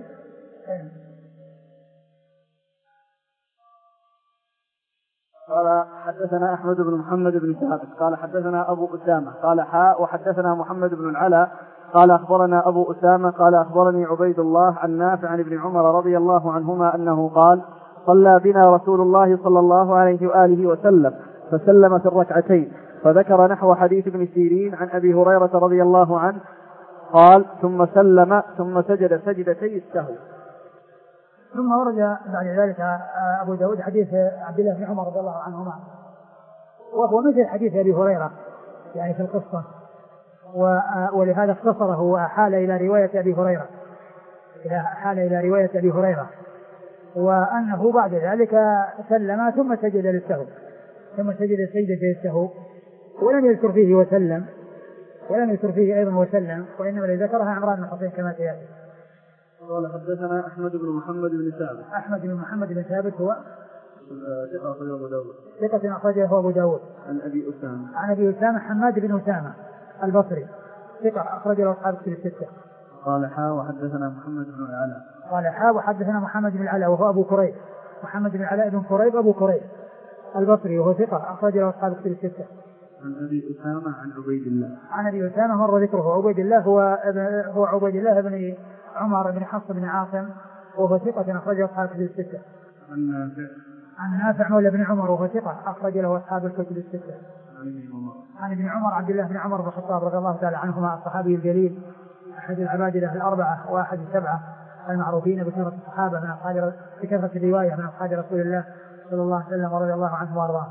قال حدثنا أحمد بن محمد بن ثابت قال حدثنا أبو أسامة قال حاء وحدثنا محمد بن العلاء قال أخبرنا أبو أسامة قال أخبرني عبيد الله عن نافع عن ابن عمر رضي الله عنهما أنه قال صلى بنا رسول الله صلى الله عليه وآله وسلم فسلم في الركعتين فذكر نحو حديث ابن سيرين عن أبي هريرة رضي الله عنه قال ثم سلم ثم سجد سجدتي السهو. ثم ورد بعد ذلك أبو داود حديث عبد الله بن عمر رضي الله عنهما وهو مثل حديث أبي هريرة يعني في القصة، ولهذا اختصره وحال إلى رواية أبي هريرة حال إلى رواية أبي هريرة وأنه بعد ذلك سلم ثم سجد للسهو ثم سجد سجدة السهو ولم يذكر فيه وسلم ولم يذكر فيه أيضا وسلم، وإنما الذي ذكرها عمران بن حصين كما سيأتي. قال حدثنا أحمد بن محمد بن ثابت. أحمد بن محمد بن ثابت هو ثقة أخرجه أبو داود. ثقة أخرجه أبو داود. عن أبي أسامة. عن أبي أسامة حماد بن أسامة البصري ثقة أخرجه أصحاب كتب الستة. قال حا وحدثنا محمد بن العلاء. قال حا وحدثنا محمد بن العلاء وهو أبو كريب محمد بن العلاء بن كريب أبو كريب البصري وهو ثقة أخرجه أصحاب كتب الستة. عن أبي أسامة عن عبيد الله. عن أبي أسامة مر ذكره. عبيد الله هو هو عبيد الله بن عمر بن حفص بن عاصم وهو ثقة أخرجه أصحاب الكتب الستة. عن نافع. عن نافع مولى بن عمر وهو ثقة أخرج له أصحاب الكتب الستة. عن ابن عمر عبد الله بن عمر بن الخطاب رضي الله تعالى عنهما الصحابي الجليل أحد العبادلة الأربعة وأحد السبعة المعروفين بكثرة الصحابة من أصحاب بكثرة الرواية من أصحاب رسول الله صلى الله عليه وسلم ورضي الله عنه وأرضاه.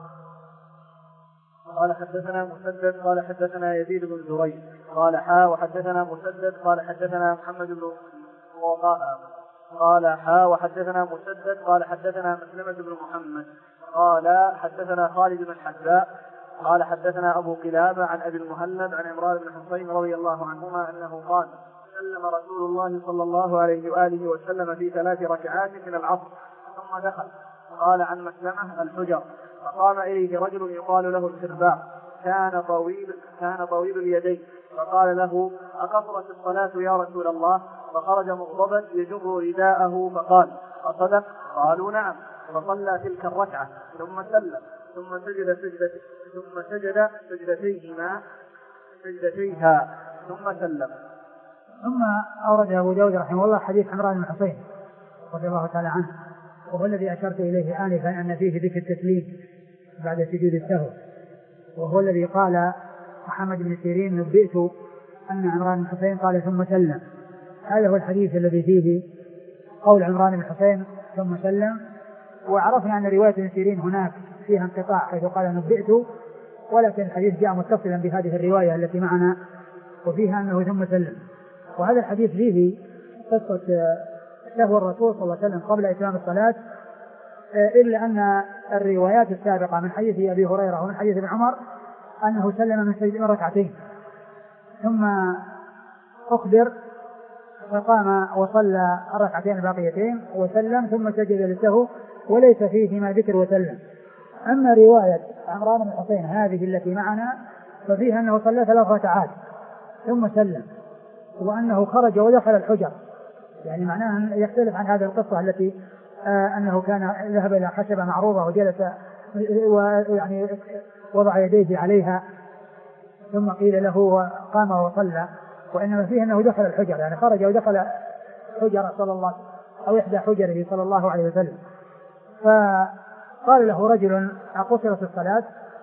قال حدثنا مسدد قال حدثنا يزيد بن زريع قال حا وحدثنا مسدد قال حدثنا محمد بن وقاء قال حا وحدثنا مسدد قال حدثنا مسلمة بن محمد قال حدثنا خالد بن حذاء قال حدثنا أبو قلابة عن أبي المهلب عن عمران بن حصين رضي الله عنهما أنه قال سلم رسول الله صلى الله عليه وآله وسلم في ثلاث ركعات من العصر ثم دخل قال عن مسلمة الحجر فقام إليه رجل يقال له السرباع كان طويل كان طويل اليدين فقال له أقصرت الصلاة يا رسول الله؟ فخرج مغضبا يجر رداءه فقال أصدق؟ قالوا نعم. فصلى تلك الركعة ثم سلم ثم سجد سجدة ثم سجد سجدتيهما سجدتيها ثم سلم. ثم أورد أبو داود رحمه الله حديث عمران بن حصين رضي الله تعالى عنه وهو الذي أشرت إليه آنفا أن فيه ذكر التسليم بعد سجود السهو، وهو الذي قال محمد بن سيرين نبئت أن عمران بن حصين قال ثم سلم. هذا هو الحديث الذي فيه قول عمران بن حصين ثم سلم. وعرفنا أن رواية ابن سيرين هناك فيها انقطاع حيث قال نبئت، ولكن الحديث جاء متصلا بهذه الرواية التي معنا وفيها أنه ثم سلم. وهذا الحديث فيه قصة سهو الرسول صلى الله عليه وسلم قبل إتمام الصلاة، إلا أن الروايات السابقة من حديث أبي هريرة ومن حديث ابن عمر أنه سلم من سجد ركعتين ثم أخبر فقام وصلى الركعتين الباقيتين وسلم ثم سجد للسهو وليس فيهما ذكر وسلم. أما رواية عمران بن حصين هذه التي معنا ففيها أنه صلى ثلاث ركعات ثم سلم وأنه خرج ودخل الحجر، يعني معناه أن يختلف عن هذه القصة التي آه أنه كان ذهب إلى خشبة معروضة وجلس ويعني وضع يديه عليها ثم قيل له قام وصلى، وإنما فيه أنه دخل الحجر يعني خرج ودخل حجر صلى الله أو إحدى حجره صلى الله عليه وسلم. فقال له رجل أقصرت الصلاة؟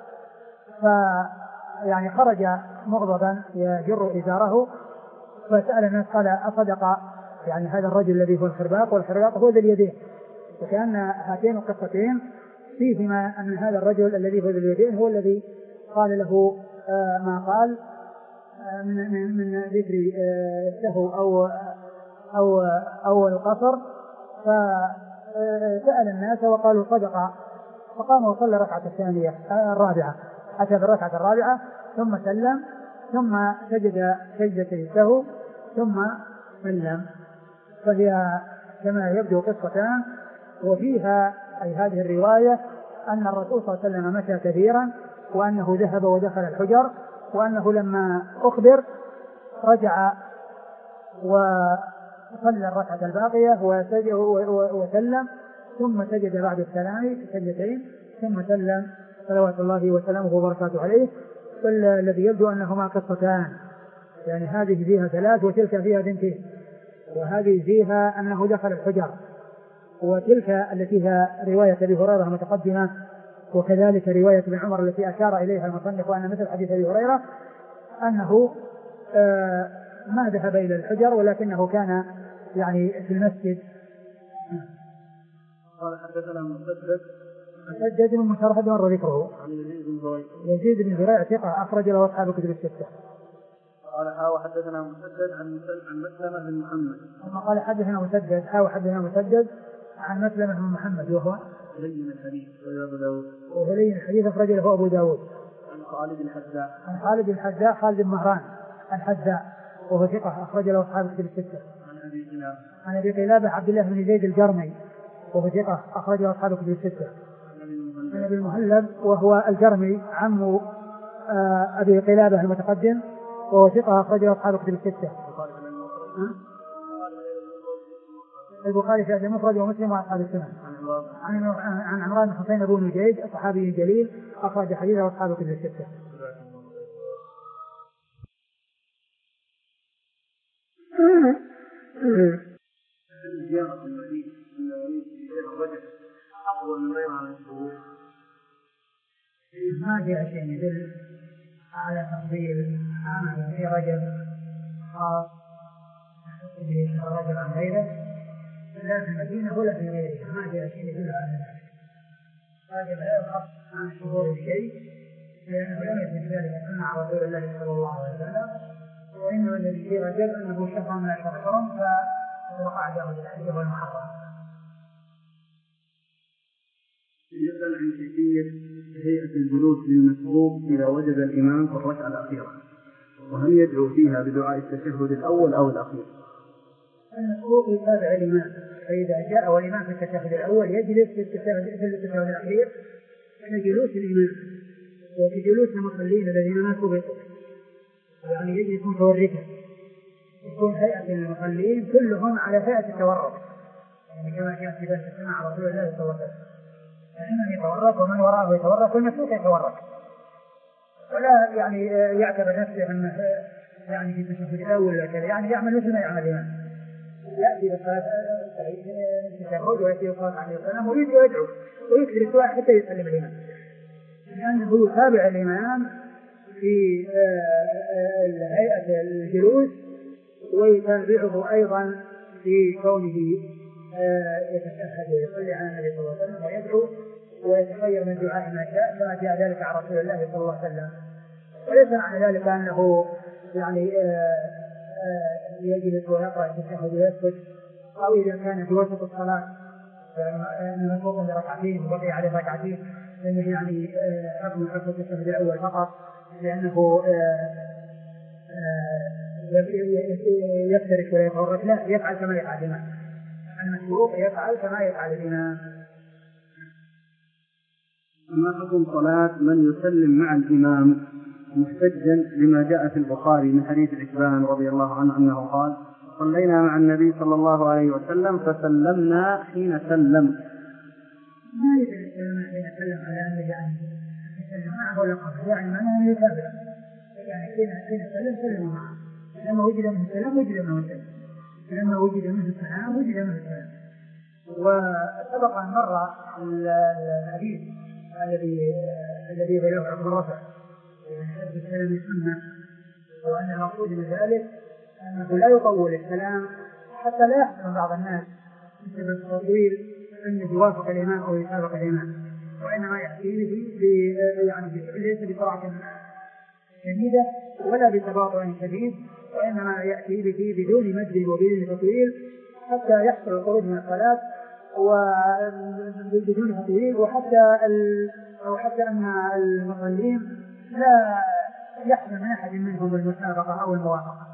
فيعني خرج مغضبا يجر إزاره فسأل الناس قال أصدق يعني هذا الرجل الذي هو الخرباق والخرباق هو ذي اليدين، وكأن هاتين القصتين فيهما أن هذا الرجل الذي هو ذي اليدين هو الذي قال له آه ما قال آه من, من, من ذكر سهو آه أو أو أو القصر. فسأل الناس وقالوا صدق، فقام وصلى الركعة الثانية آه الرابعة أتى بالركعة الرابعة ثم سلم ثم سجد سجدة السهو ثم سلم. فهي كما يبدو قصتان، وفيها أي هذه الرواية أن الرسول صلى الله عليه وسلم مشى كثيرا وأنه ذهب ودخل الحجر، وأنه لما أخبر رجع وصلى الركعة الباقية وسلم ثم سجد بعد السلام سجدتين ثم سلم صلوات الله وسلامه وبركاته عليه. فالذي يبدو أنهما قصتان، يعني هذه فيها ثلاث وتلك فيها بنتين، وهذه فيها أنه دخل الحجر، وتلك التي فيها رواية أبي هريرة متقدمة وكذلك رواية ابن عمر التي أشار إليها المصنف وأن مثل حديث أبي هريرة أنه آه ما ذهب إلى الحجر ولكنه كان يعني في المسجد. قال حدثنا مسدد مسدد بن مسرهد مر ذكره. يزيد بن زريع ثقة أخرج له أصحاب الكتب الستة. قال حاول حدثنا مسدد عن عن مسلمة بن محمد. قال حدثنا مسدد حاول حدثنا مسدد عن مسلمة بن محمد وهو لين الحديث وأبو داود. وهو لين الحديث أخرج له أبو داود. عن خالد الحذاء. عن خالد الحذاء خالد بن مهران الحذاء وهو ثقة أخرج له أصحاب الكتب الستة. عن أبي قلابة. عن أبي قلابة عبد الله بن زيد الجرمي وهو ثقة أخرج له أصحاب الكتب الستة. عن أبي المهلب وهو الجرمي عم أبي قلابة المتقدم وهو ثقة أخرج له أصحاب الكتب الستة. البخاري في المفرد ومسلم وأصحاب السنن. عن عن عمران بن حسين بن نجيد صحابي جليل أخرج حديثه أصحاب الكتب الستة. ما جاء شيء يدل على تفضيل عمل في رجب خاص به رجب عن غيره لا في المدينة ولا في غيرها. ما جاء شيء يدل على ذلك. رجب لا يخص عن الشهور بشيء لأنه لم يثبت ذلك عن رسول الله صلى الله عليه وسلم وإنما الذي في رجب أنه شهر من أشهر الحرم فوقع له الحج والمحرم. يسأل عن كيفية هيئة الجلوس للمسبوق إذا وجد الإمام في الركعة الأخيرة وهل يدعو فيها بدعاء التشهد الأول أو الأخير؟ المسبوق يتابع الإمام فإذا جاء والإمام في التشهد الأول يجلس في التشهد الأخير من جلوس الإمام وفي جلوس المصلين الذين ما سبقوا يعني يجلس متوركا يكون هيئة المصلين كلهم على هيئة التورك يعني كما كان في ذلك مع رسول الله صلى الله عليه وسلم فإنه يتورك ومن وراءه يتورك والمسبوق يتورك ولا يعني يعتبر نفسه أنه يعني في التشهد الأول وكذا يعني يعمل مثل ما يعمل الإمام يأتي بالصلاة التشهد ويأتي بالصلاة عليه السلام ويجي ويدعو ويكثر السؤال حتى يسلم الإمام لأنه يتابع الإمام في هيئة الجلوس ويتابعه أيضا في كونه يتشهد ويصلي على النبي صلى الله عليه وسلم ويدعو ويتخير من دعاء ما شاء كما جاء ذلك عن رسول الله صلى الله عليه وسلم وليس معنى ذلك أنه يعني يجلس ويقرأ التشهد ويسكت أو إذا كان في وسط الصلاة يعني مسبوق بركعتين وبقي عليه ركعتين لأنه يعني حكم حكم التشهد الأول فقط لأنه يفترش ولا يتورك لا يفعل كما يفعل الإمام المسبوق يفعل كما يفعل الإمام. ما حكم صلاة من يسلم مع الإمام محتجا لما جاء في البخاري من حديث عثمان رضي الله عنه أنه قال صلينا مع النبي صلى الله عليه وسلم فسلمنا حين سلم. ما يدري حين سلم على أنه يعني يسلم معه ولا قبل يعني معناه يتابع يعني حين سلم سلم معه لما وجد منه السلام وجد منه السلام لما وجد منه السلام وجد منه السلام. وسبق أن مر الحديث الذي الذي بلغه عبد الرافع حديث السلام السنة وأن المقصود من ذلك أنه لا يطول السلام حتى لا يحصل بعض الناس بسبب التطويل أن يوافق الإمام أو يسابق الإمام وإنما يأتي به يعني ليس بسرعة شديدة ولا بتباطؤ شديد وإنما يأتي به بدون مد وبدون تطويل حتى يحصل الخروج من الصلاة وبدون تطويل وحتى ال... أو حتى أن المصلين لا يحصل من أحد منهم المسابقة أو الموافقة.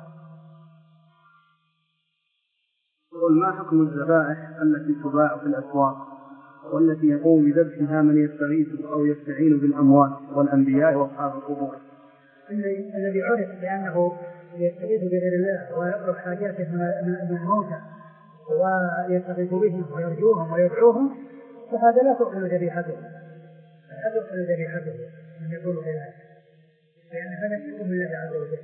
وما حكم الذبائح التي تباع في الأسواق والتي يقوم بذبحها من يستغيث أو يستعين بالأموات والأنبياء وأصحاب القبور؟ الذي عرف بأنه يستغيث بغير الله ويطلب حاجاته من الموتى ويستغيث بهم ويرجوهم ويدعوهم فهذا لا تؤكل ذبيحته لا تؤكل ذبيحته من يقول ذلك لأن هذا شرك بالله عز وجل.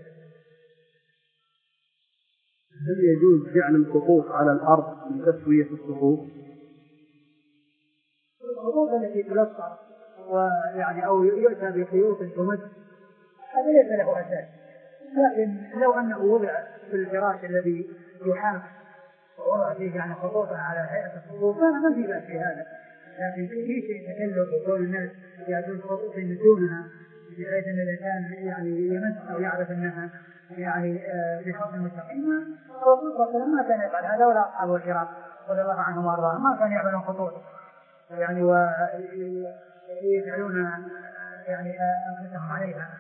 هل يجوز جعل الخطوط على الأرض لتسوية الصفوف؟ الخطوط التي تلصق ويعني أو يؤتى بخيوط تمد، هذا ليس له أساس. لكن لو أنه وضع في الفراش الذي يحام ووضع فيه يعني خطوطا على هيئة الخطوط فما في بأس في هذا، لكن في شيء تكلف وكل الناس يأتون خطوط يمدونها بحيث أن الإنسان يعني يمس أو يعرف أنها يعني في خط مستقيم. الرسول ما كان يفعل هذا ولا أصحابه الكرام رضي الله عنهم وأرضاهم ما كانوا يعملون خطوط يعني ويجعلون يعني أنفسهم عليها.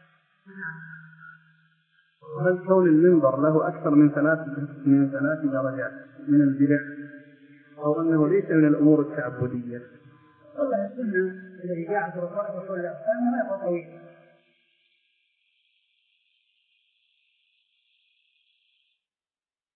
هل كون المنبر له أكثر من ثلاث من ثلاث درجات من البدع أو أنه ليس من الأمور التعبدية؟ والله السنة الذي جاء في الرسول صلى الله عليه وسلم ما هو طويل